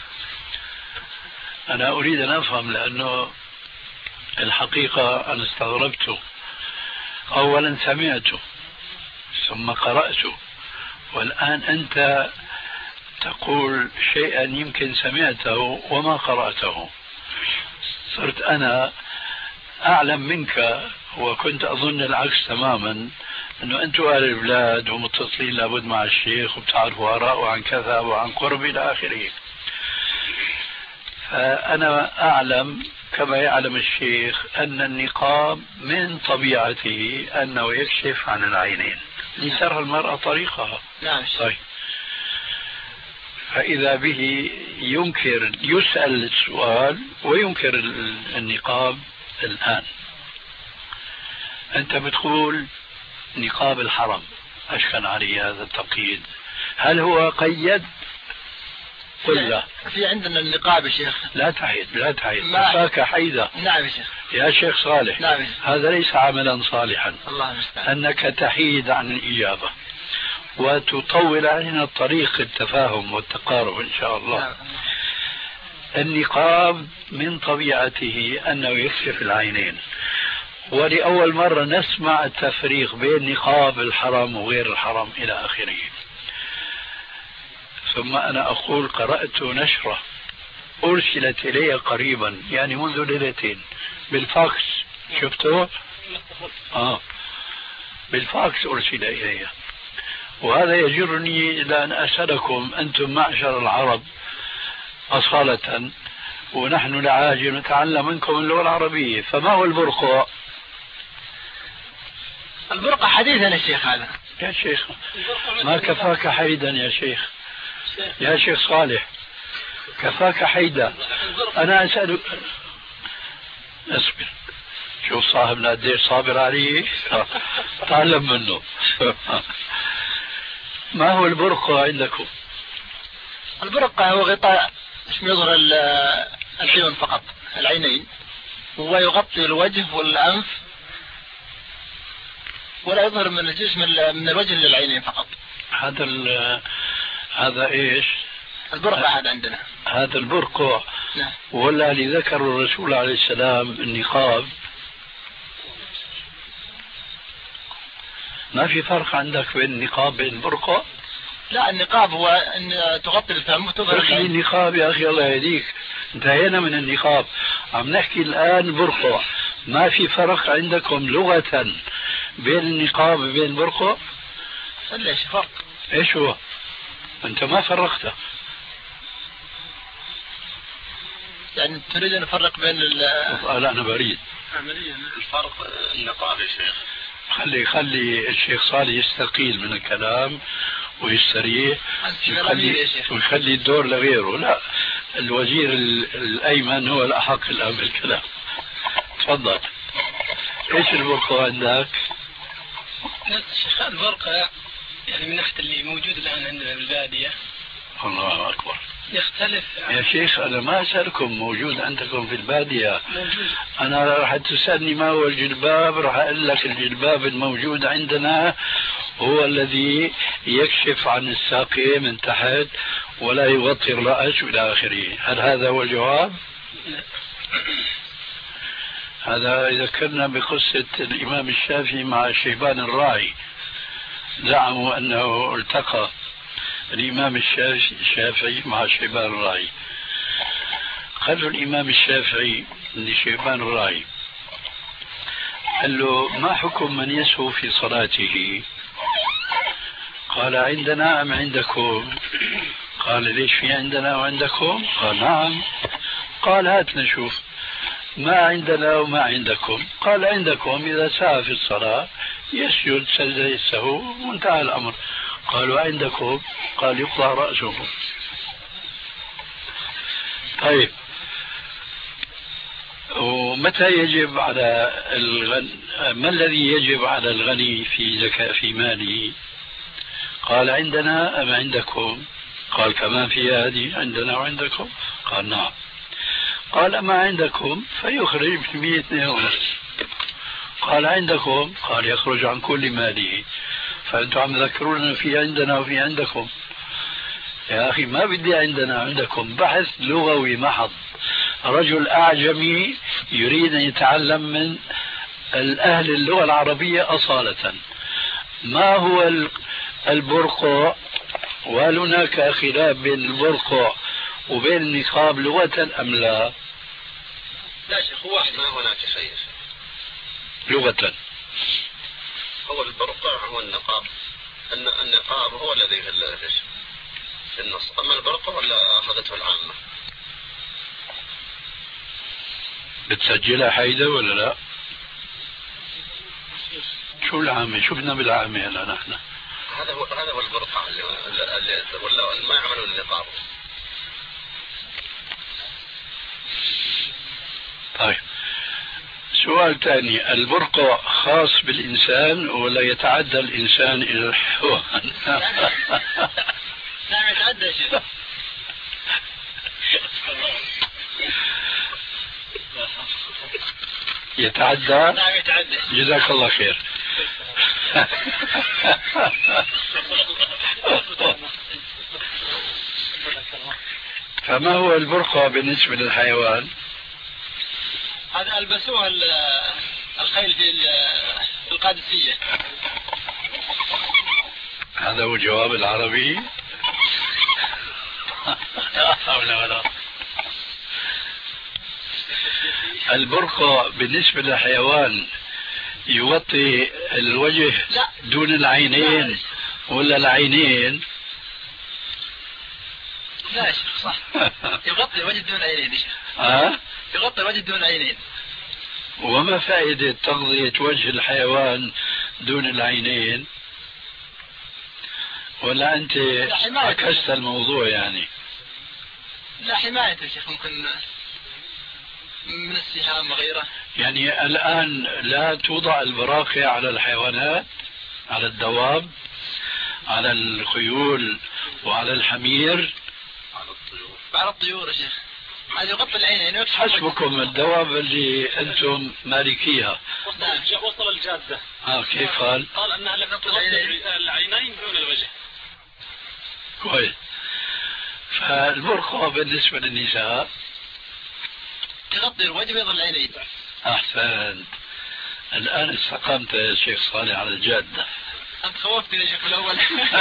أنا أريد أن أفهم، لأنه الحقيقة أنا استغربته. أولا سمعته ثم قرأته، والآن أنت تقول شيئا يمكن سمعته وما قرأته. صرت أنا أعلم منك، وكنت أظن العكس تماما، أنه أنتم أهل البلاد ومتصلين لابد مع الشيخ وبتعرفوا آراءه عن كذا وعن قرب إلى آخره. فأنا أعلم كما يعلم الشيخ أن النقاب من طبيعته أنه يكشف عن العينين لترى المرأة طريقها. نعم. طيب، فإذا به ينكر، يسأل السؤال وينكر النقاب. الآن أنت بتقول نقاب الحرم، أشكل علي هذا التقييد، هل هو قيد ولا؟ في عندنا النقاب يا شيخ. لا تعيد كفاك حيدة. نعم يا شيخ. يا شيخ صالح. نعم. هذا ليس عملا صالحا. الله المستعان. أنك تحيد عن الإجابة وتطول علينا طريق التفاهم والتقارب إن شاء الله. نعم. النقاب من طبيعته أنه يكشف العينين، ولأول مرة نسمع التفريق بين نقاب الحرم وغير الحرم إلى آخره. ثم أنا أقول قرأت نشرة أرسلت إلي قريبا، يعني منذ ليلتين، بالفاكس. شفتوه؟ بالفاكس أرسل إلي. وهذا يجرني إلى أن أسألكم أنتم معشر العرب أصالة، ونحن العاجم نتعلم منكم اللغة العربية، فما هو البرقع؟ البرقع حديثا يا شيخ. هذا يا شيخ ما كفاك حيدا يا شيخ، يا شيخ صالح كفاك حيدا. أنا أسألك، اصبر، شوف صاحبنا قديش صابر عليه، تعلم منه. ما هو البرقع عندكم؟ البرقع هو غطاء يظهر العيون فقط، العينين، ويغطي الوجه والأنف، ولا يظهر من الجسم من الوجه للعينين فقط. هذا ايش؟ البرقع هذا عندنا. هذا البرقع. نعم. ولا اللي ذكر الرسول عليه السلام النقاب. ما في فرق عندك بين النقاب وبين البرقع؟ لا، النقاب هو أن تغطي الفم وتظهر العين. النقاب يا أخي الله يهديك، انتهينا من النقاب، عم نحكي الآن برقع. ما في فرق عندكم لغة بين النقاب وبين البرقع؟ ليش فرق؟ ايش هو؟ انت ما فرقته. يعني تريد أن نفرق بين لا أنا بريد عمليا الفرق النقاب يا شيخ. خلي الشيخ صالح يستقيل من الكلام ويستريح ويخلي الدور لغيره. لا، الوزير الأيمن هو الأحق الآن بالكلام. تفضل. ايش البرقع عندك؟ شيخ البرقع يعني من ناحية اللي موجود الآن عندنا بالبادية. الله أكبر. يختلف يا شيخ أنا ما أسألكم موجود عندكم في البادية. موجود. أنا راح تسألني ما هو الجلباب، راح أقول لك الجلباب الموجود عندنا هو الذي يكشف عن الساقين من تحت ولا يغطي الرأس إلى آخره. هل هذا هو الجواب؟ لا. هذا يذكرنا بقصة الإمام الشافعي مع شيبان الراعي. زعموا أنه التقى الإمام الشافعي مع شيبان الراعي. قال له الإمام الشافعي لشيبان الراعي، قال له ما حكم من يسهو في صلاته؟ قال عندنا أم عندكم؟ قال ليش في عندنا وعندكم؟ قال نعم. قال هات نشوف ما عندنا وما عندكم. قال عندكم إذا سهى في الصلاة يسجد سجدة السهو وانتهى الأمر. قالوا عندكم؟ قال يقطع رأسه. طيب ومتى يجب على ما الذي يجب على الغني في زكاة في ماله؟ قال عندنا أم عندكم؟ قال كمان في هذه عندنا وعندكم؟ قال نعم. قال أما عندكم فيخرج 102 قال عندكم؟ قال يخرج عن كل ماله. فأنتم عم تذكرون في عندنا وفي عندكم. يا أخي ما بدي عندنا عندكم، بحث لغوي محض. رجل أعجمي يريد أن يتعلم من الأهل اللغة العربية أصالة ما هو البرقع، وهل هناك خلاف بين البرقع وبين النقاب لغة أم لا؟ لا شيخ واحد، ما هناك شيء لغة. هو البرقع هو النقاب. النقاب هو الذي في النص، أما البرقع ولا أخذته العامة. بتسجلها حيدة ولا لا؟ شو العامة؟ شو بدنا بالعامة هلا نحن؟ هذا هو البرقع اللي ولا ما يعملون النقاب. طيب سؤال ثاني، البرقع خاص بالإنسان ولا يتعدى الإنسان إلى الحيوان؟ نعم يتعدى يا شيخ. يتعدى؟ نعم يتعدى. جزاك الله خير. فما هو البرقع بالنسبة للحيوان؟ هذا ألبسوها الخيل في القادسية. هذا هو الجواب العربي. لا حول ولا. البرقع بالنسبة للحيوان يغطي الوجه دون العينين ولا العينين؟ لا يا شيخ صح. يغطي الوجه دون العينين. يغطي الوجه دون العينين. وما فائدة تغطية وجه الحيوان دون العينين؟ ولا أنت عكست الموضوع يعني؟ لا حماية يا شيخ، ممكن من السهام وغيره. يعني الآن لا توضع البراقع على الحيوانات، على الدواب، على الخيول وعلى الحمير، على الطيور يا شيخ. هذا يغطي العين. حسبكم الدواب اللي أنتم مالكيها. وصل الجادة. كيف قال؟ قال أنها لم تغطي العينين دون الوجه. كويس. فالبرقع بالنسبة للنساء تغطي الوجه ويظل العينين. أحسنت. الآن استقمت يا شيخ صالح على الجادة. أنت خوفتني يا شيخ الأول.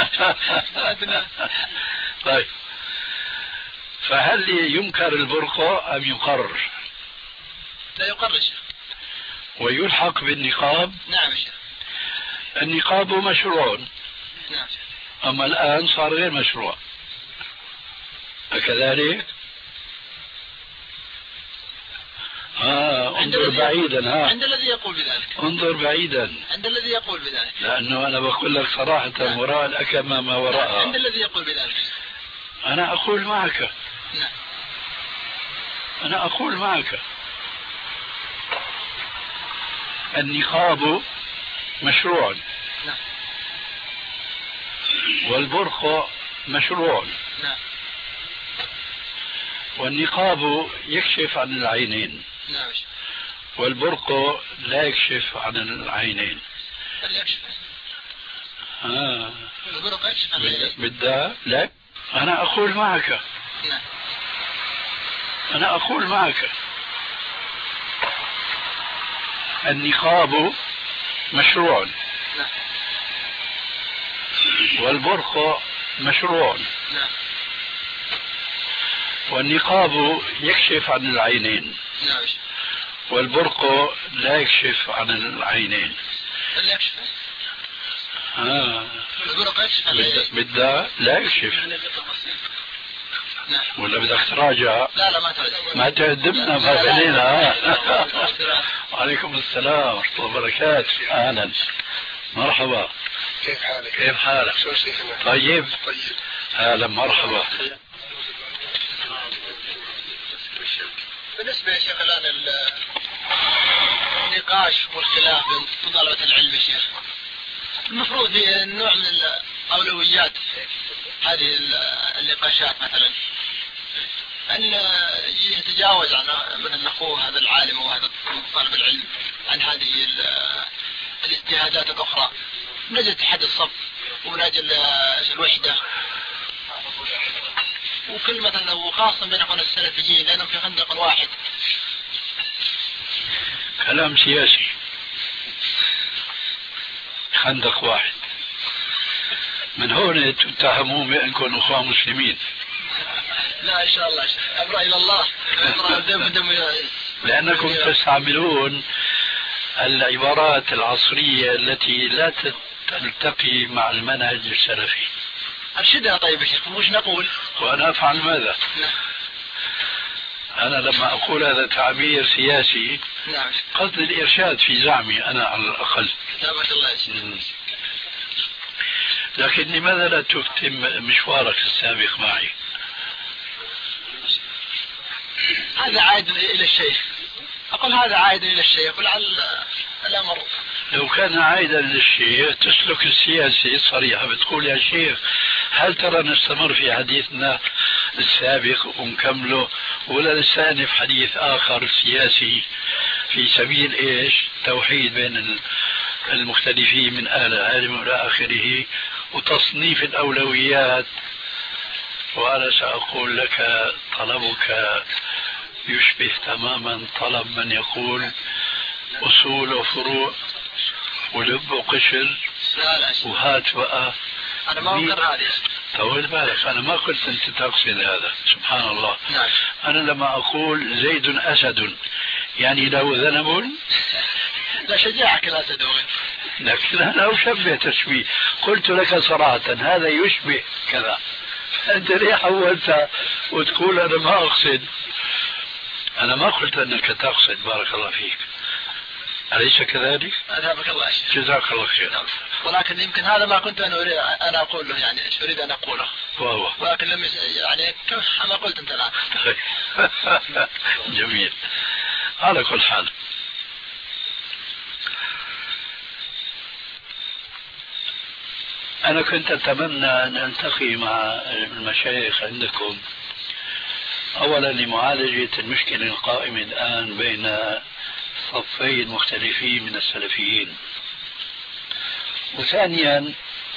طيب فهل ينكر البرقع أم يقر؟ لا يقر يا شيخ. ويلحق بالنقاب؟ نعم يا شيخ. النقاب مشروع. نعم. أما الآن صار غير مشروع، أكذلك؟ انظر بعيدا. عند الذي يقول بذلك. انظر بعيدا. عند الذي يقول بذلك. لأنه أنا بقول لك صراحة وراء الأكمة ما وراءها. عند الذي يقول بذلك. أنا أقول معك. نعم. أنا أقول معك. النقاب مشروع. نعم. والبرقع مشروع. نعم. والنقاب يكشف عن العينين. نعم. والبرقع لا يكشف عن العينين. بل يكشف. البرقع يكشف عن العينين. بدها لا. أنا أقول معك. نعم. أنا أقول معك. النقاب مشروع. نعم. والبرقع مشروع. نعم. والنقاب يكشف عن العينين. نعم. والبرقع لا يكشف عن العينين. بل يكشف. البرقع يكشف عن العينين. بدها لا يكشف. نعم. ولا بدك تراجع؟ لا ما تراجع. ما تعذبنا ما خلينا. وعليكم السلام ورحمة الله وبركاته. أهلا مرحبا. كيف حالك؟ كيف حالك؟ طيب. أهلا مرحبا. بالنسبة يا شيخ الآن النقاش والخلاف بين طلبة العلم يا شيخ، المفروض نوع من الأولويات هذه النقاشات مثلا أن يتجاوز عن مثلا أخوه هذا العالم وهذا طالب العلم عن هذه الاجتهادات الأخرى من أجل اتحاد الصف ومن أجل الوحدة، وكل مثلا وخاصة بين أخوان السلفيين لأنهم في خندق واحد. كلام سياسي. خندق واحد. من هون تتهمون بأنكم أخوان مسلمين. لا إن شاء الله أبرأ إلى الله. لأنكم تستعملون العبارات العصرية التي لا تلتقي مع المنهج السلفي. أرشدها طيب يا شيخ وش نقول؟ وأنا أفعل ماذا؟ أنا لما أقول هذا تعبير سياسي نعم. قصد الإرشاد في زعمي أنا على الأقل. تابعك الله يا شيخ. لكن لماذا لا تختم مشوارك السابق معي؟ هذا عائد إلى الشيخ. أقول هذا عائد إلى الشيخ ولعل الأمر. لو كان عائدا للشيخ تسلك السياسي الصريحة بتقول يا شيخ هل ترى نستمر في حديثنا السابق ونكمله ولا نستأنف حديث آخر سياسي في سبيل إيش توحيد بين المختلفين من أهل العلم إلى آخره وتصنيف الأولويات. وأنا سأقول لك طلبك يشبه تماما طلب من يقول أصول وفروع ولب وقشر وهات بقى. أنا ما أنكر هذه. طول بالك أنا ما قلت أنت تقصد هذا سبحان الله. نعم. أنا لما أقول زيد أسد يعني له ذنب. لا شجاعك الأسد لكن أنا أشبه تشبيه. قلت لك صراحة هذا يشبه كذا أنت ليه حولتها وتقول أنا ما أقصد؟ أنا ما قلت أنك تقصد بارك الله فيك أليس كذلك؟ أذهبك الله شيخ. جزاك الله خير. ولكن يمكن هذا ما كنت أنا أريد أن أقوله يعني إيش أريد أن أقوله. وهو. ولكن لم يعني كما قلت أنت الآن. جميل. على كل حال أنا كنت أتمنى أن ألتقي مع المشايخ عندكم أولا لمعالجة المشكلة القائمة الآن بين صفين مختلفين من السلفيين، وثانيا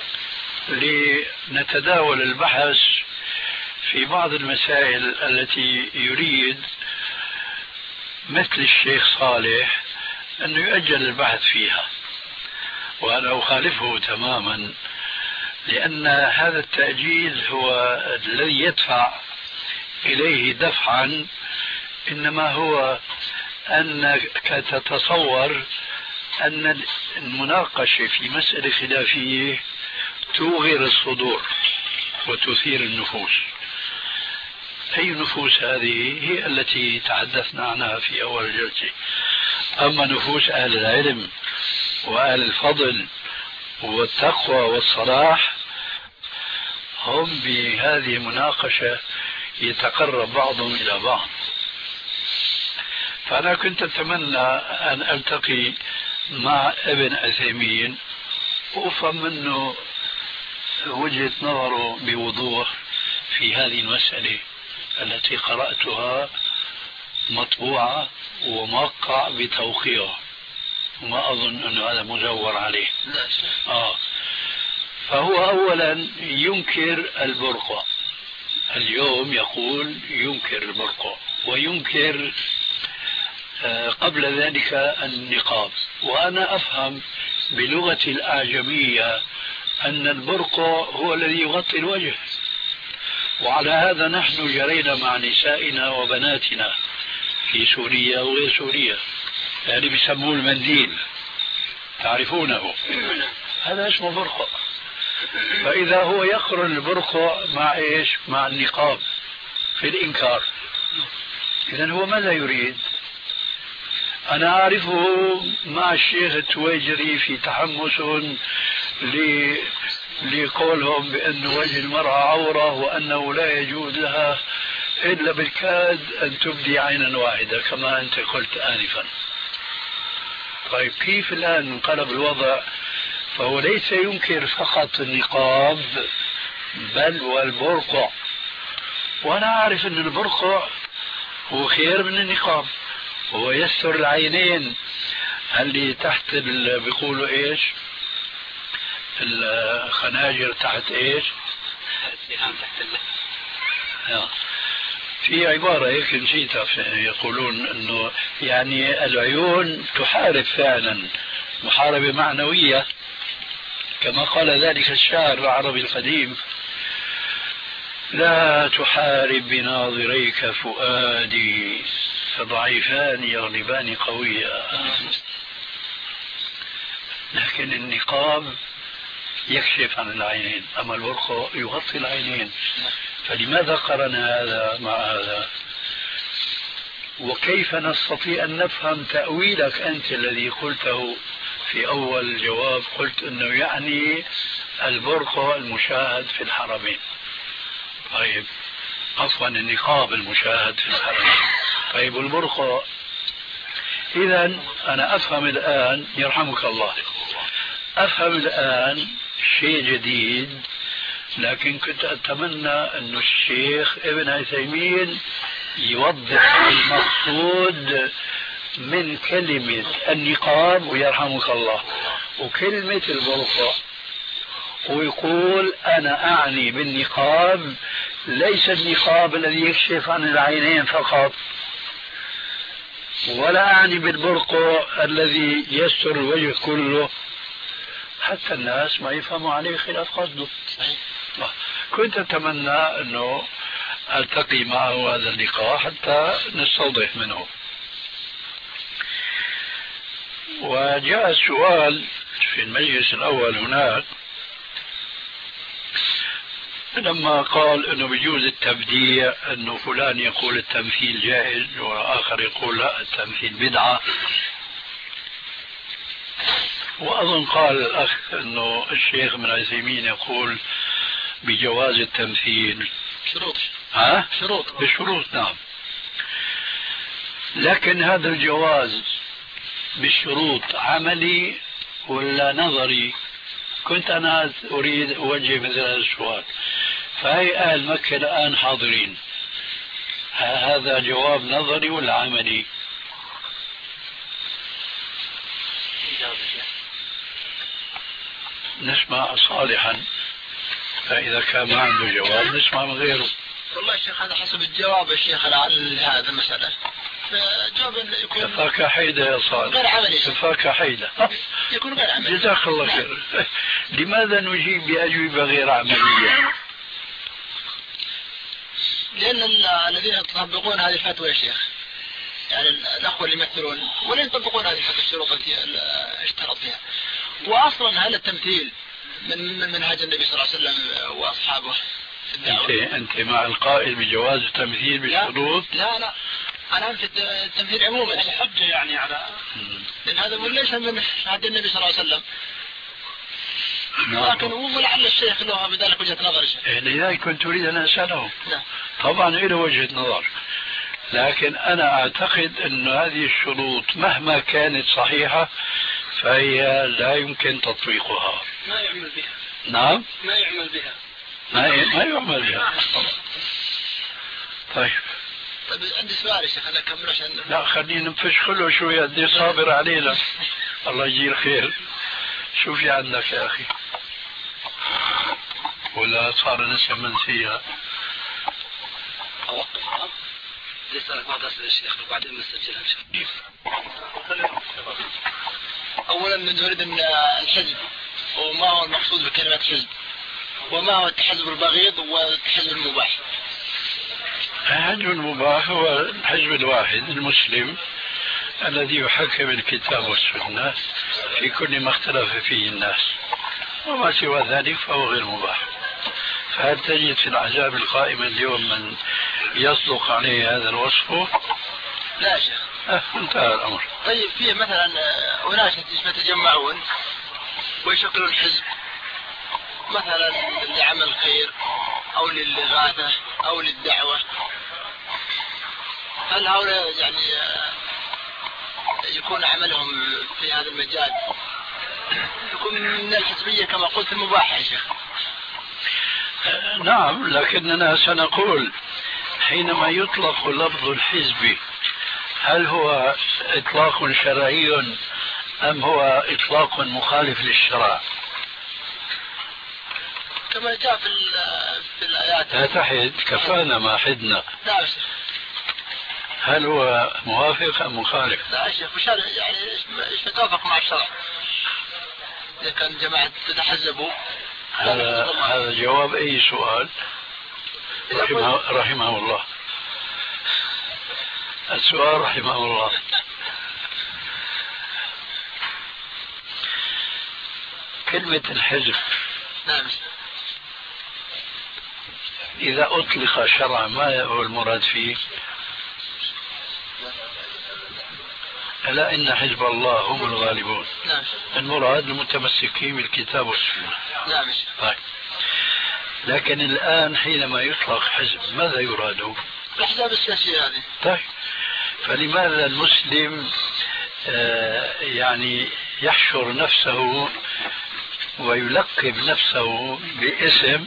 لنتداول البحث في بعض المسائل التي يريد مثل الشيخ صالح أنه يؤجل البحث فيها، وأنا أخالفه تماما لأن هذا التأجيل هو الذي يدفع إليه دفعا، إنما هو أنك تتصور أن المناقشة في مسألة خلافية توغر الصدور وتثير النفوس. أي نفوس هذه؟ هي التي تحدثنا عنها في أول الجلسة. أما نفوس أهل العلم وأهل الفضل والتقوى والصلاح هم بهذه المناقشة يتقرب بعضهم إلى بعض. فأنا كنت أتمنى أن ألتقي مع ابن عثيمين وأفهم منه وجهة نظره بوضوح في هذه المسألة التي قرأتها مطبوعة وموقع بتوقيعه، وما أظن أنه هذا مزور عليه. فهو أولا ينكر البرقع، اليوم يقول ينكر البرقع، وينكر قبل ذلك النقاب. وأنا أفهم بلغة الأعجمية أن البرقع هو الذي يغطي الوجه، وعلى هذا نحن جرينا مع نسائنا وبناتنا في سوريا وغير سوريا، يعني بيسموه المنديل، تعرفونه، هذا اسمه برقع. فإذا هو يقرن البرقع مع إيش؟ مع النقاب في الإنكار، إذن هو ماذا يريد؟ أنا أعرفه مع الشيخ التويجري في تحمس لقولهم بأن وجه المرأة عورة وأنه لا يجوز لها إلا بالكاد أن تبدي عينا واحدة كما أنت قلت آنفا. طيب كيف الآن انقلب الوضع؟ فهو ليس ينكر فقط النقاب بل والبرقع، وأنا أعرف أن البرقع هو خير من النقاب، هو يستر العينين اللي تحت بيقولوا إيش الخناجر تحت إيش في عبارة هيك نسيتها، يقولون أنه يعني العيون تحارب فعلا محاربة معنوية كما قال ذلك الشاعر العربي القديم: لا تحارب بناظريك فؤادي فضعيفان يغلبان قويا. لكن النقاب يكشف عن العينين، أما البرقع يغطي العينين، فلماذا قرن هذا مع هذا؟ وكيف نستطيع أن نفهم تأويلك أنت الذي قلته في أول الجواب؟ قلت أنه يعني البرقع المشاهد في الحرمين. طيب عفوا النقاب المشاهد في الحرمين. طيب البرقع، إذن أنا أفهم الآن يرحمك الله، أفهم الآن شيء جديد، لكن كنت أتمنى أن الشيخ ابن عثيمين يوضح المقصود من كلمة النقاب ويرحمك الله وكلمة البرقع، ويقول أنا أعني بالنقاب ليس النقاب الذي يكشف عن العينين فقط، ولا أعني بالبرقع الذي يستر الوجه كله، حتى الناس ما يفهموا عليه خلاف قصده. كنت أتمنى أنه ألتقي معه هذا اللقاء حتى نستوضح منه. وجاء السؤال في المجلس الأول هناك لما قال أنه بيجوز التبديع، أنه فلان يقول التمثيل جائز وآخر يقول لا التمثيل بدعة. وأظن قال الأخ أنه الشيخ ابن عثيمين يقول بجواز التمثيل شروط بشروط. نعم، لكن هذا الجواز بالشروط عملي ولا نظري؟ كنت أنا أريد أوجه مثل هذا السؤال. فهي أهل مكة الآن حاضرين، هذا جواب نظري ولا عملي؟ نسمع صالحا، فإذا كان ما عنده جواب نسمع من غيره. والله الشيخ هذا حسب الجواب الشيخ هذا المسألة، فجواب يكون كفاك حيدة يا صالح، غير عملي، كفاك حيدة يكون غير عملي. جزاك الله خير. لماذا نجيب بأجوبة غير عملية؟ لأن الذين يطبقون هذه الفتوى يا شيخ، يعني الأخوة اللي يمثلون ولا يطبقون هذه الشروط التي اشترط فيها. وأصلا هذا التمثيل من منهج النبي صلى الله عليه وسلم وأصحابه، أنت مع القائل بجواز التمثيل بالشروط؟ لا أنا في التمثيل عموما الحجة يعني على لأن هذا ليس من هدي النبي صلى الله عليه وسلم. لكن ولعل الشيخ له بذلك وجهة نظر. لذلك كنت أريد أن أسأله. لا. طبعا له وجهة نظر، لكن أنا أعتقد أن هذه الشروط مهما كانت صحيحة فهي لا يمكن تطبيقها. ما يعمل بها. نعم. ما يعمل بها. ما يعمل بها. طيب عندي سؤال يا شيخ، أنا أكمل عشان لا خلينا نفش خله شوي، قد صابر علينا. الله يجزيه الخير. شو في عندك يا أخي؟ ولا صار نسيا منسيا؟ أوقف لسألك بعض أسئلة الشيخ وبعدين نسجلها إن شاء الله. أولا نريد أن الحزب وما هو المقصود بكلمة حزب، وما هو التحزب البغيض والتحزب المباح؟ الحزب المباح هو الحزب الواحد المسلم الذي يحكم الكتاب والسنة في كل ما اختلف فيه الناس، وما سوى ذلك فهو غير مباح. فهل تجد في الأحزاب القائمة اليوم من يصدق عليه هذا الوصف؟ لا شيخ. انتهى الأمر. طيب فيه مثلا أناس يتجمعون ويشكلون حزب مثلا لعمل الخير أو للإغاثة أو للدعوة، هل هؤلاء يعني يكون عملهم في هذا المجال يكون من الحزبية كما قلت المباح يا شيخ؟ نعم، لكننا سنقول حينما يطلق لفظ الحزب هل هو إطلاق شرعي أم هو إطلاق مخالف للشرع؟ كما جاء في الآيات. لا تحد، كفانا ما حدنا. لا يا شيخ. هل هو موافق أم مخالف؟ لا يا شيخ، يعني ايش يتوافق مع الشرع؟ إذا كان جماعة تتحزبوا هذا جواب أي سؤال رحمه الله. السؤال رحمه الله. كلمة الحزب نعم إذا أطلق شرعا ما هو المراد فيه؟ ألا إن حزب الله هم الغالبون. نعم. المراد المتمسكين بالكتاب والسنة. نعم. طيب. لكن الآن حينما يطلق حزب ماذا يراد؟ الأحزاب السياسية هذه. طيب، فلماذا المسلم يعني يحشر نفسه ويلقب نفسه باسم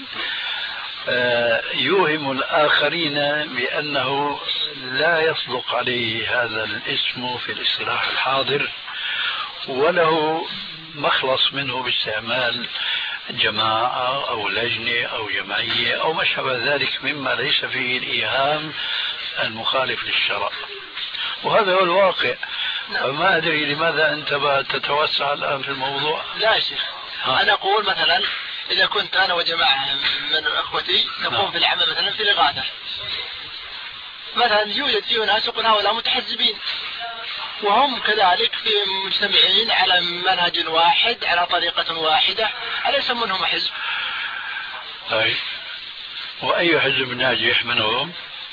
يوهم الآخرين بأنه لا يصدق عليه هذا الاسم في الاصطلاح الحاضر، وله مخلص منه باستعمال جماعة أو لجنة أو جمعية أو ما شابه ذلك مما ليس فيه الإيهام المخالف للشرع، وهذا هو الواقع. فما أدري لماذا أنت تتوسع الآن في الموضوع. لا يا شيخ، أنا أقول مثلا إذا كنت أنا وجماعة من أخوتي نقوم في العمل مثلا في الإغاثة، مثلا يوجد فيه ناس يقول هؤلاء متحزبين وهم كذلك في مجتمعين على منهج واحد على طريقة واحدة، أليس منهم حزب؟ طيب، وأي حزب ناجح منهم؟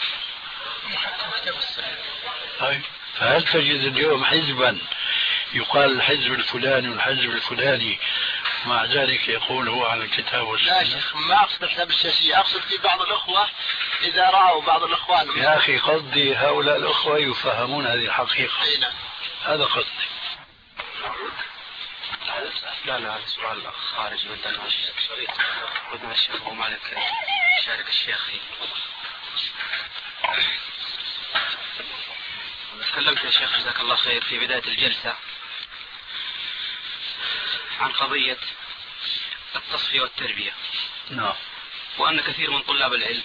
طيب، فهل تجد اليوم حزبا يقال الحزب الفلاني والحزب الفلاني مع ذلك يقول هو على الكتاب والسنة؟ لا شيخ، ما أقصد الحزب السياسي، أقصد في بعض الأخوة إذا رأوا بعض الأخوان. يا أخي قصدي هؤلاء الأخوة يفهمون هذه الحقيقة. هذا قصدي. لا هذا سؤال خارج ودنا الشيخ أبو مالك يشارك الشيخ فيه. تكلمت يا شيخ جزاك الله خير في بداية الجلسة عن قضية التصفية والتربية. نعم. وأن كثير من طلاب العلم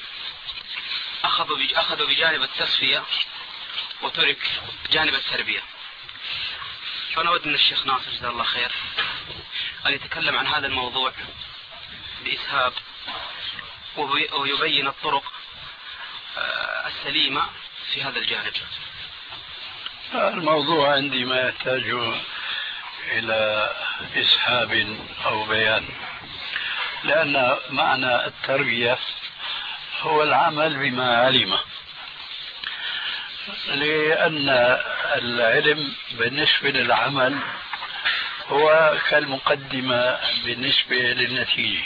أخذوا بجانب التصفية وترك جانب التربية. فأنا أود من الشيخ ناصر جزاه الله خير أن يتكلم عن هذا الموضوع بإسهاب ويبين الطرق السليمة في هذا الجانب. الموضوع عندي ما يحتاج إلى إسهاب أو بيان، لأن معنى التربية هو العمل بما علم، لأن العلم بالنسبة للعمل هو كالمقدمة بالنسبة للنتيجة.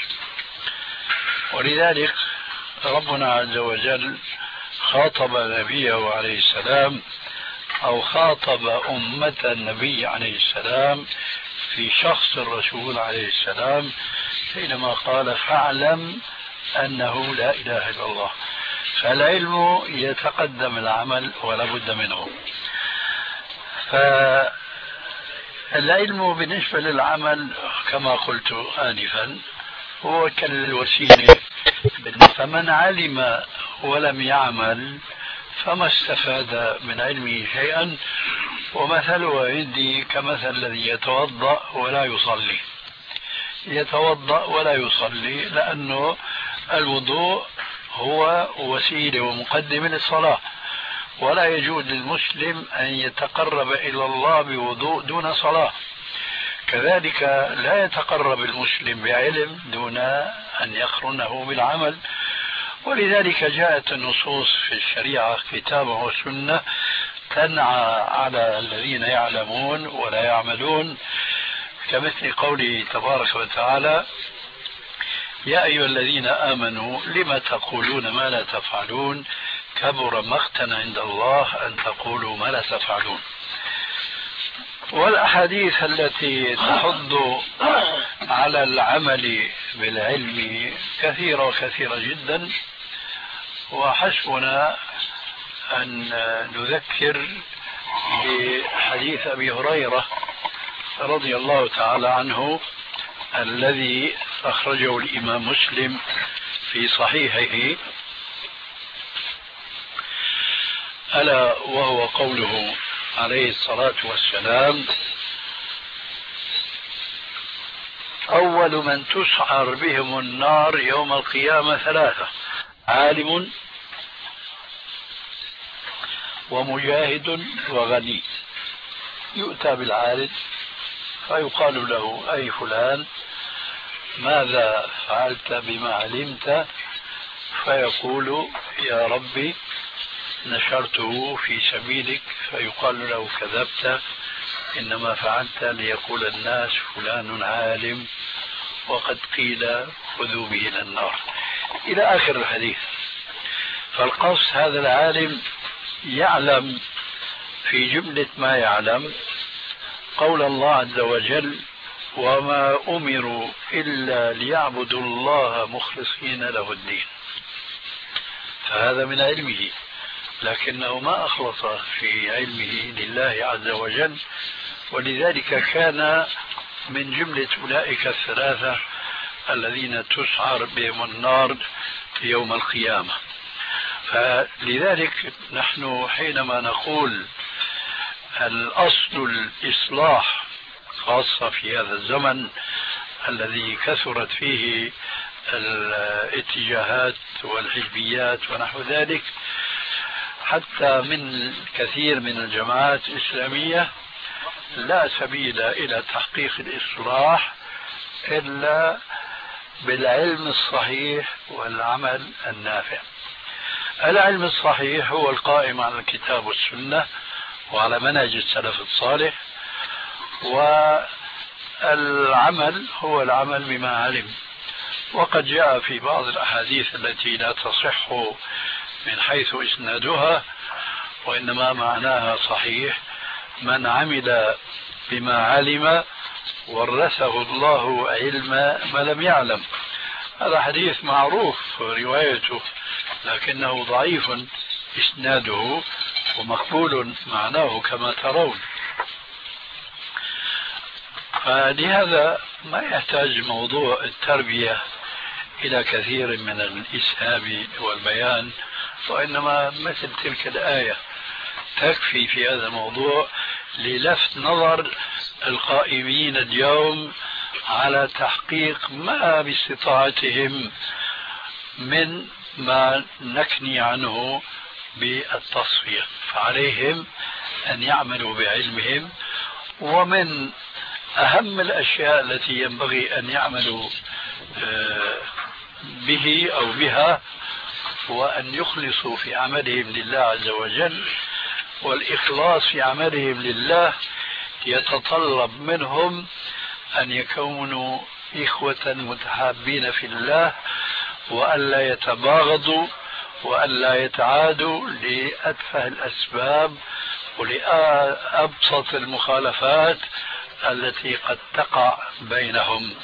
ولذلك ربنا عز وجل خاطب نبيه عليه السلام أو خاطب أمة النبي عليه السلام في شخص الرسول عليه السلام حينما قال فاعلم أنه لا إله إلا الله. فالعلم يتقدم العمل ولا بد منه. فالعلم بالنسبة للعمل كما قلت آنفا هو كالوسيلة، فمن علم ولم يعمل فما استفاد من علمه شيئا. ومثله عندي كمثل الذي يتوضأ ولا يصلي، يتوضأ ولا يصلي لأنه الوضوء هو وسيلة ومقدمة للصلاة، ولا يجوز للمسلم أن يتقرب إلى الله بوضوء دون صلاة. كذلك لا يتقرب المسلم بعلم دون أن يقرنه بالعمل. ولذلك جاءت النصوص في الشريعة كتابا وسنة تنعى على الذين يعلمون ولا يعملون، كمثل قوله تبارك وتعالى يا أيها الذين آمنوا لم تقولون ما لا تفعلون كبر مقتا عند الله أن تقولوا ما لا تفعلون. والأحاديث التي تحض على العمل بالعلم كثيرة وكثيرة جدا، وحسبنا أن نذكر بحديث أبي هريرة رضي الله تعالى عنه الذي أخرجه الإمام مسلم في صحيحه، ألا وهو قوله عليه الصلاة والسلام أول من تسعر بهم النار يوم القيامة ثلاثة: عالم ومجاهد وغني. يؤتى بالعالم فيقال له أي فلان ماذا فعلت بما علمت؟ فيقول يا ربي نشرته في سبيلك. فيقال له كذبت، إنما فعلت ليقول الناس فلان عالم وقد قيل خذوا به إلى النار، إلى آخر الحديث. فالقصد هذا العالم يعلم في جملة ما يعلم قول الله عز وجل وما أمروا إلا ليعبدوا الله مخلصين له الدين. فهذا من علمه، لكنه ما أخلص في علمه لله عز وجل، ولذلك كان من جملة أولئك الثلاثة الذين تسعر بهم النار يوم القيامة. فلذلك نحن حينما نقول الأصل الإصلاح، خاصة في هذا الزمن الذي كثرت فيه الاتجاهات والحزبيات ونحو ذلك، حتى من كثير من الجماعات الإسلامية، لا سبيل إلى تحقيق الإصلاح إلا بالعلم الصحيح والعمل النافع. العلم الصحيح هو القائم على الكتاب والسنة وعلى منهج السلف الصالح، والعمل هو العمل بما علم. وقد جاء في بعض الأحاديث التي لا تصح من حيث إسنادها وإنما معناها صحيح: من عمل بما علم ورثه الله علم ما لم يعلم. هذا حديث معروف روايته، لكنه ضعيف إسناده ومقبول معناه كما ترون. فلهذا ما يحتاج موضوع التربية إلى كثير من الإسهاب والبيان، وإنما مثل تلك الآية تكفي في هذا الموضوع للفت نظر القائمين اليوم على تحقيق ما باستطاعتهم من ما نكني عنه بالتصفية. فعليهم أن يعملوا بعلمهم، ومن أهم الأشياء التي ينبغي أن يعملوا به أو بها وأن يخلصوا في عملهم لله عز وجل. والإخلاص في عملهم لله يتطلب منهم أن يكونوا إخوة متحابين في الله، وألا يتباغضوا وألا يتعادوا لأتفه الأسباب ولأبسط المخالفات التي قد تقع بينهم.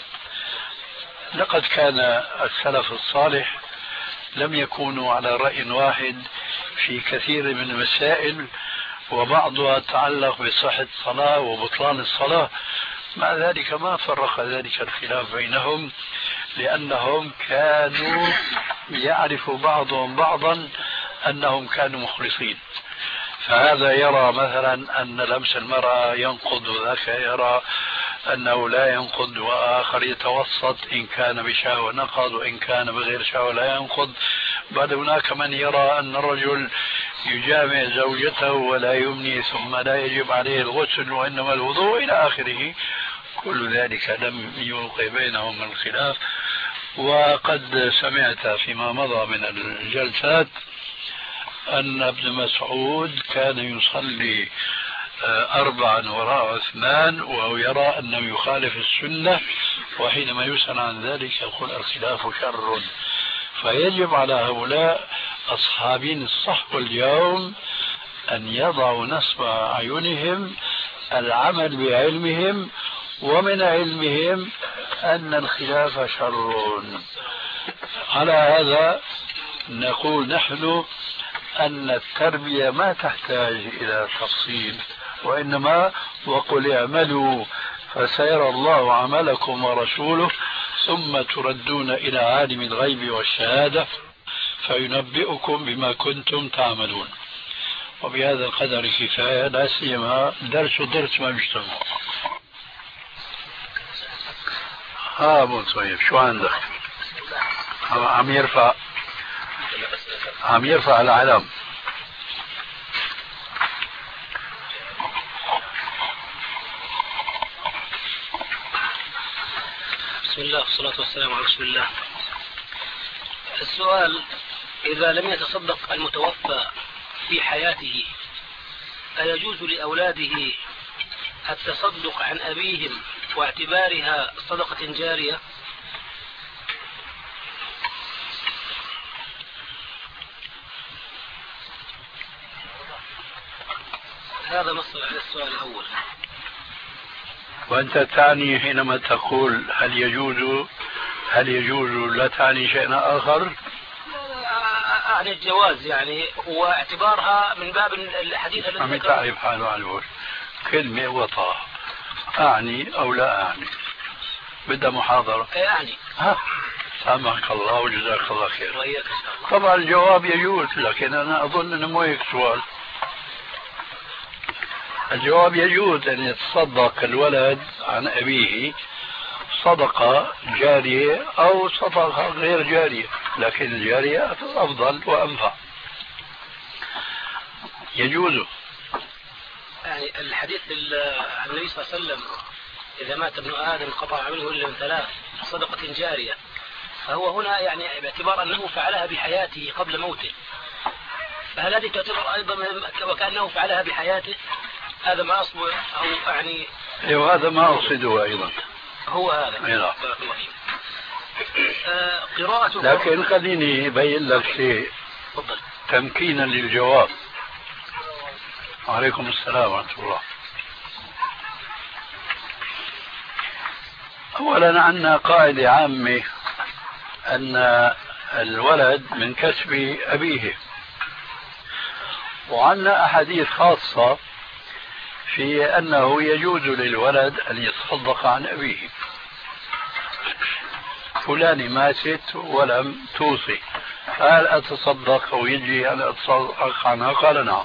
لقد كان السلف الصالح لم يكونوا على رأي واحد في كثير من المسائل، وبعضها تعلق بصحة الصلاة وبطلان الصلاة. مع ذلك ما فرق ذلك الخلاف بينهم، لأنهم كانوا يعرف بعضهم بعضا أنهم كانوا مخلصين. فهذا يرى مثلا أن لمس المرأة ينقض، وذاك يرى أنه لا ينقض، وآخر يتوسط، إن كان بشهوة نقض وإن كان بغير شهوة لا ينقض. بعد هناك من يرى أن الرجل يجامع زوجته ولا يمني ثم لا يجب عليه الغسل وإنما الوضوء إلى آخره. كل ذلك لم يوقع بينهم الخلاف. وقد سمعت فيما مضى من الجلسات أن ابن مسعود كان يصلي 4 وراء عثمان وهو يرى أنه يخالف السنة، وحينما يسأل عن ذلك يقول الخلاف شر. فيجب على هؤلاء أصحابين الصحوة اليوم أن يضعوا نصب أعينهم العمل بعلمهم، ومن علمهم أن الخلاف شر. على هذا نقول نحن أن التربية ما تحتاج إلى تفصيل، وإنما وقل اعملوا فسيرى الله عملكم ورسوله ثم تردون إلى عالم الغيب والشهادة فينبئكم بما كنتم تعملون. وبهذا القدر كفاية، لا سيما درس ما بيجتمع. أبو طيب شو عندك؟ عم يرفع العلم. بسم الله والصلاة والسلام على رسول الله. السؤال: إذا لم يتصدق المتوفى في حياته أيجوز لأولاده التصدق عن أبيهم واعتبارها صدقة جارية؟ هذا نص على السؤال الأول. وأنت تعني حينما تقول هل يجوز لا تعني شيئا آخر؟ أعني الجواز يعني، واعتبارها من باب الحديث الذي عم تعرف حاله على الوجه كلمة وطأ، أعني أو لا أعني، بدها محاضرة. أعني. سامحك الله وجزاك الله خير. وإياك إن شاء الله. طبعا الجواب يجوز، لكن أنا أظن أنه مو هيك سؤال. الجواب يجوز أن يتصدق الولد عن أبيه صدقة جارية أو صدقة غير جارية، لكن الجارية أفضل وأنفع. يجوز. يعني الحديث عن النبي صلى الله عليه وسلم: إذا مات ابن آدم قطع عمله إلا من 3 صدقة جارية. فهو هنا يعني باعتبار أنه فعلها بحياته قبل موته، فهل هذه تعتبر أيضا وكأنه فعلها بحياته؟ هذا ما أصله أو يعني. أيوة هذا ما أقصده أيضا. هو هذا. أيوة. قراءة. لكن خليني أبين لك شيء تمكينا للجواب. وعليكم السلام ورحمة الله. أولا عندنا قاعدة عامة أن الولد من كسب أبيه، وعندنا أحاديث خاصة في أنه يجوز للولد أن يتصدق عن أبيه. فلان ماتت ولم توصي، هل أتصدق أو يجي أن أتصدق عنها؟ قال نعم.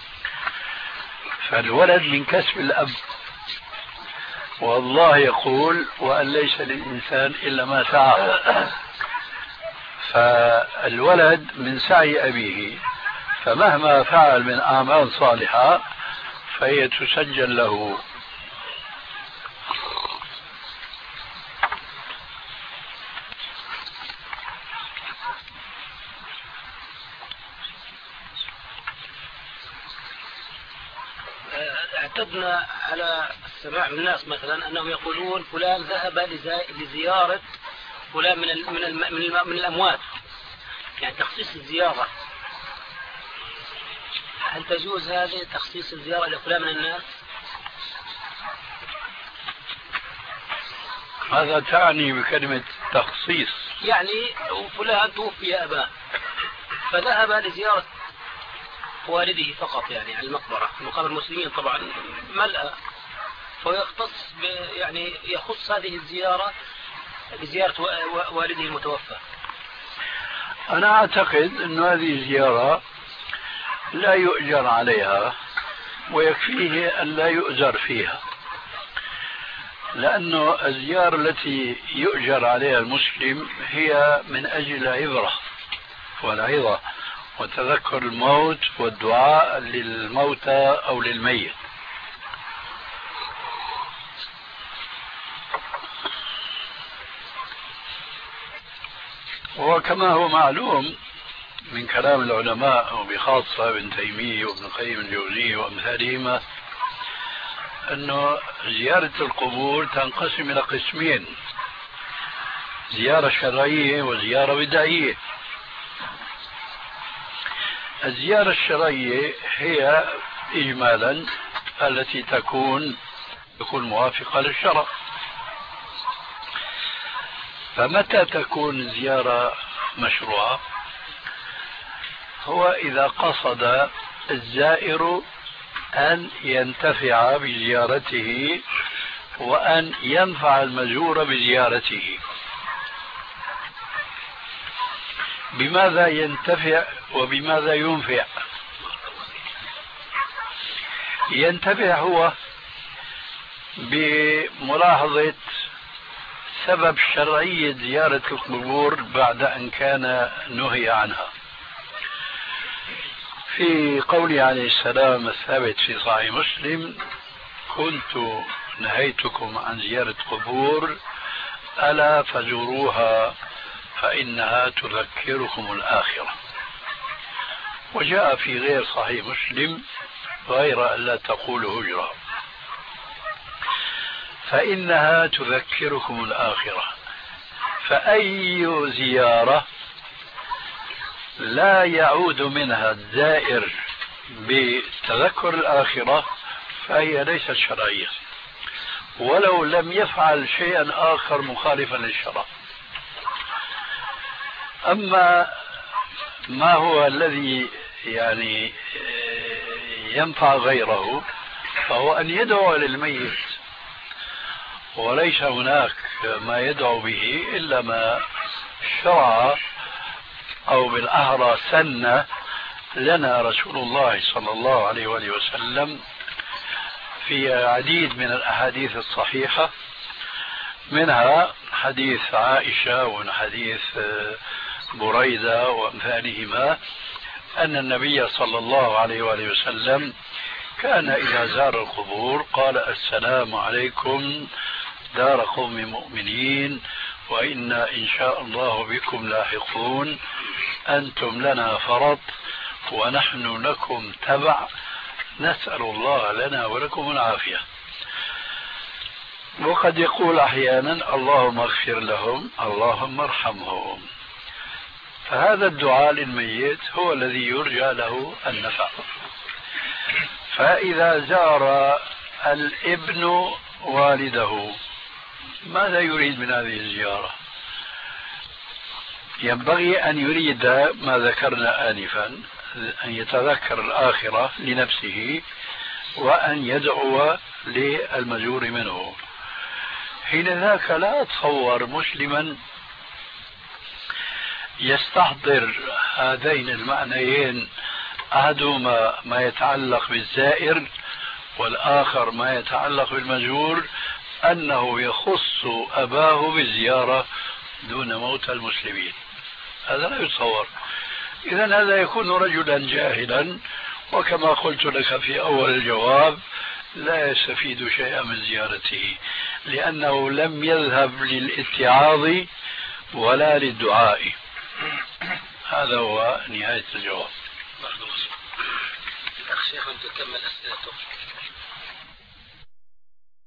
فالولد من كسب الأب، والله يقول: وأن ليس للإنسان إلا ما سعى. فالولد من سعي أبيه، فمهما فعل من أعمال صالحة فهي تسجل له. اعتدنا على السماع من الناس مثلا أنهم يقولون فلان ذهب لزيارة فلان من الأموات، يعني تخصيص الزيارة. هل تجوز هذه تخصيص الزيارة لفلان من الناس؟ هذا تعني بكلمة تخصيص؟ يعني فلان توفي أباه فذهب لزيارة والده فقط، يعني على المقبرة، مقابر المسلمين طبعا ملأ، فيختص يعني يخص هذه الزيارة بزيارة والده المتوفى. أنا أعتقد أن هذه الزيارة لا يؤجر عليها ويكفيه أن لا يؤجر فيها، لأن الزيارة التي يؤجر عليها المسلم هي من أجل العبرة والعظة وتذكر الموت والدعاء للموتى أو للميت. وكما هو معلوم من كلام العلماء وبخاصة ابن تيمية وابن القيم الجوزية وأمثالهما أنه زيارة القبور تنقسم إلى قسمين: زيارة شرعية وزيارة بدعية. الزيارة الشرعية هي إجمالا التي تكون موافقة للشرع. فمتى تكون الزيارة مشروعة؟ هو إذا قصد الزائر أن ينتفع بزيارته وأن ينفع المزور بزيارته. بماذا ينتفع وبماذا ينفع؟ ينتفع هو بملاحظة سبب شرعية زيارة القبور بعد أن كان نهي عنها. في قوله عليه السلام الثابت في صحيح مسلم: كنت نهيتكم عن زيارة قبور ألا فزوروها فإنها تذكركم الآخرة. وجاء في غير صحيح مسلم غير أن لا تقولوا هجرة، فإنها تذكركم الآخرة. فأي زيارة لا يعود منها الزائر بتذكر الآخرة فهي ليست شرعية، ولو لم يفعل شيئا آخر مخالفا للشرع. أما ما هو الذي يعني ينفع غيره فهو أن يدعو للميت، وليس هناك ما يدعو به إلا ما شرع أو بالأحرى سن لنا رسول الله صلى الله عليه وآله وسلم في عديد من الأحاديث الصحيحة، منها حديث عائشة وحديث بريدة وأمثالهما، أن النبي صلى الله عليه وآله وسلم كان إذا زار القبور قال: السلام عليكم دار قوم مؤمنين وإنا إن شاء الله بكم لاحقون، أنتم لنا فرط ونحن لكم تبع، نسأل الله لنا ولكم العافية. وقد يقول أحيانا: اللهم اغفر لهم، اللهم ارحمهم. فهذا الدعاء للميت هو الذي يرجى له النفع. فإذا زار الابن والده ماذا يريد من هذه الزيارة؟ ينبغي أن يريد ما ذكرنا آنفا، أن يتذكر الآخرة لنفسه وأن يدعو للمزور منه. حين ذاك لا أتصور مسلما يستحضر هذين المعنيين، أحدهما ما يتعلق بالزائر والآخر ما يتعلق بالمزور، أنه يخص أباه بالزيارة دون موت المسلمين. هذا لا يتصور. إذن هذا يكون رجلا جاهلا، وكما قلت لك في أول الجواب لا يستفيد شيئا من زيارته، لأنه لم يذهب للاتعاظ ولا للدعاء. هذا هو نهاية الجواب. الأخ شيخ أن تكمل أسئلته.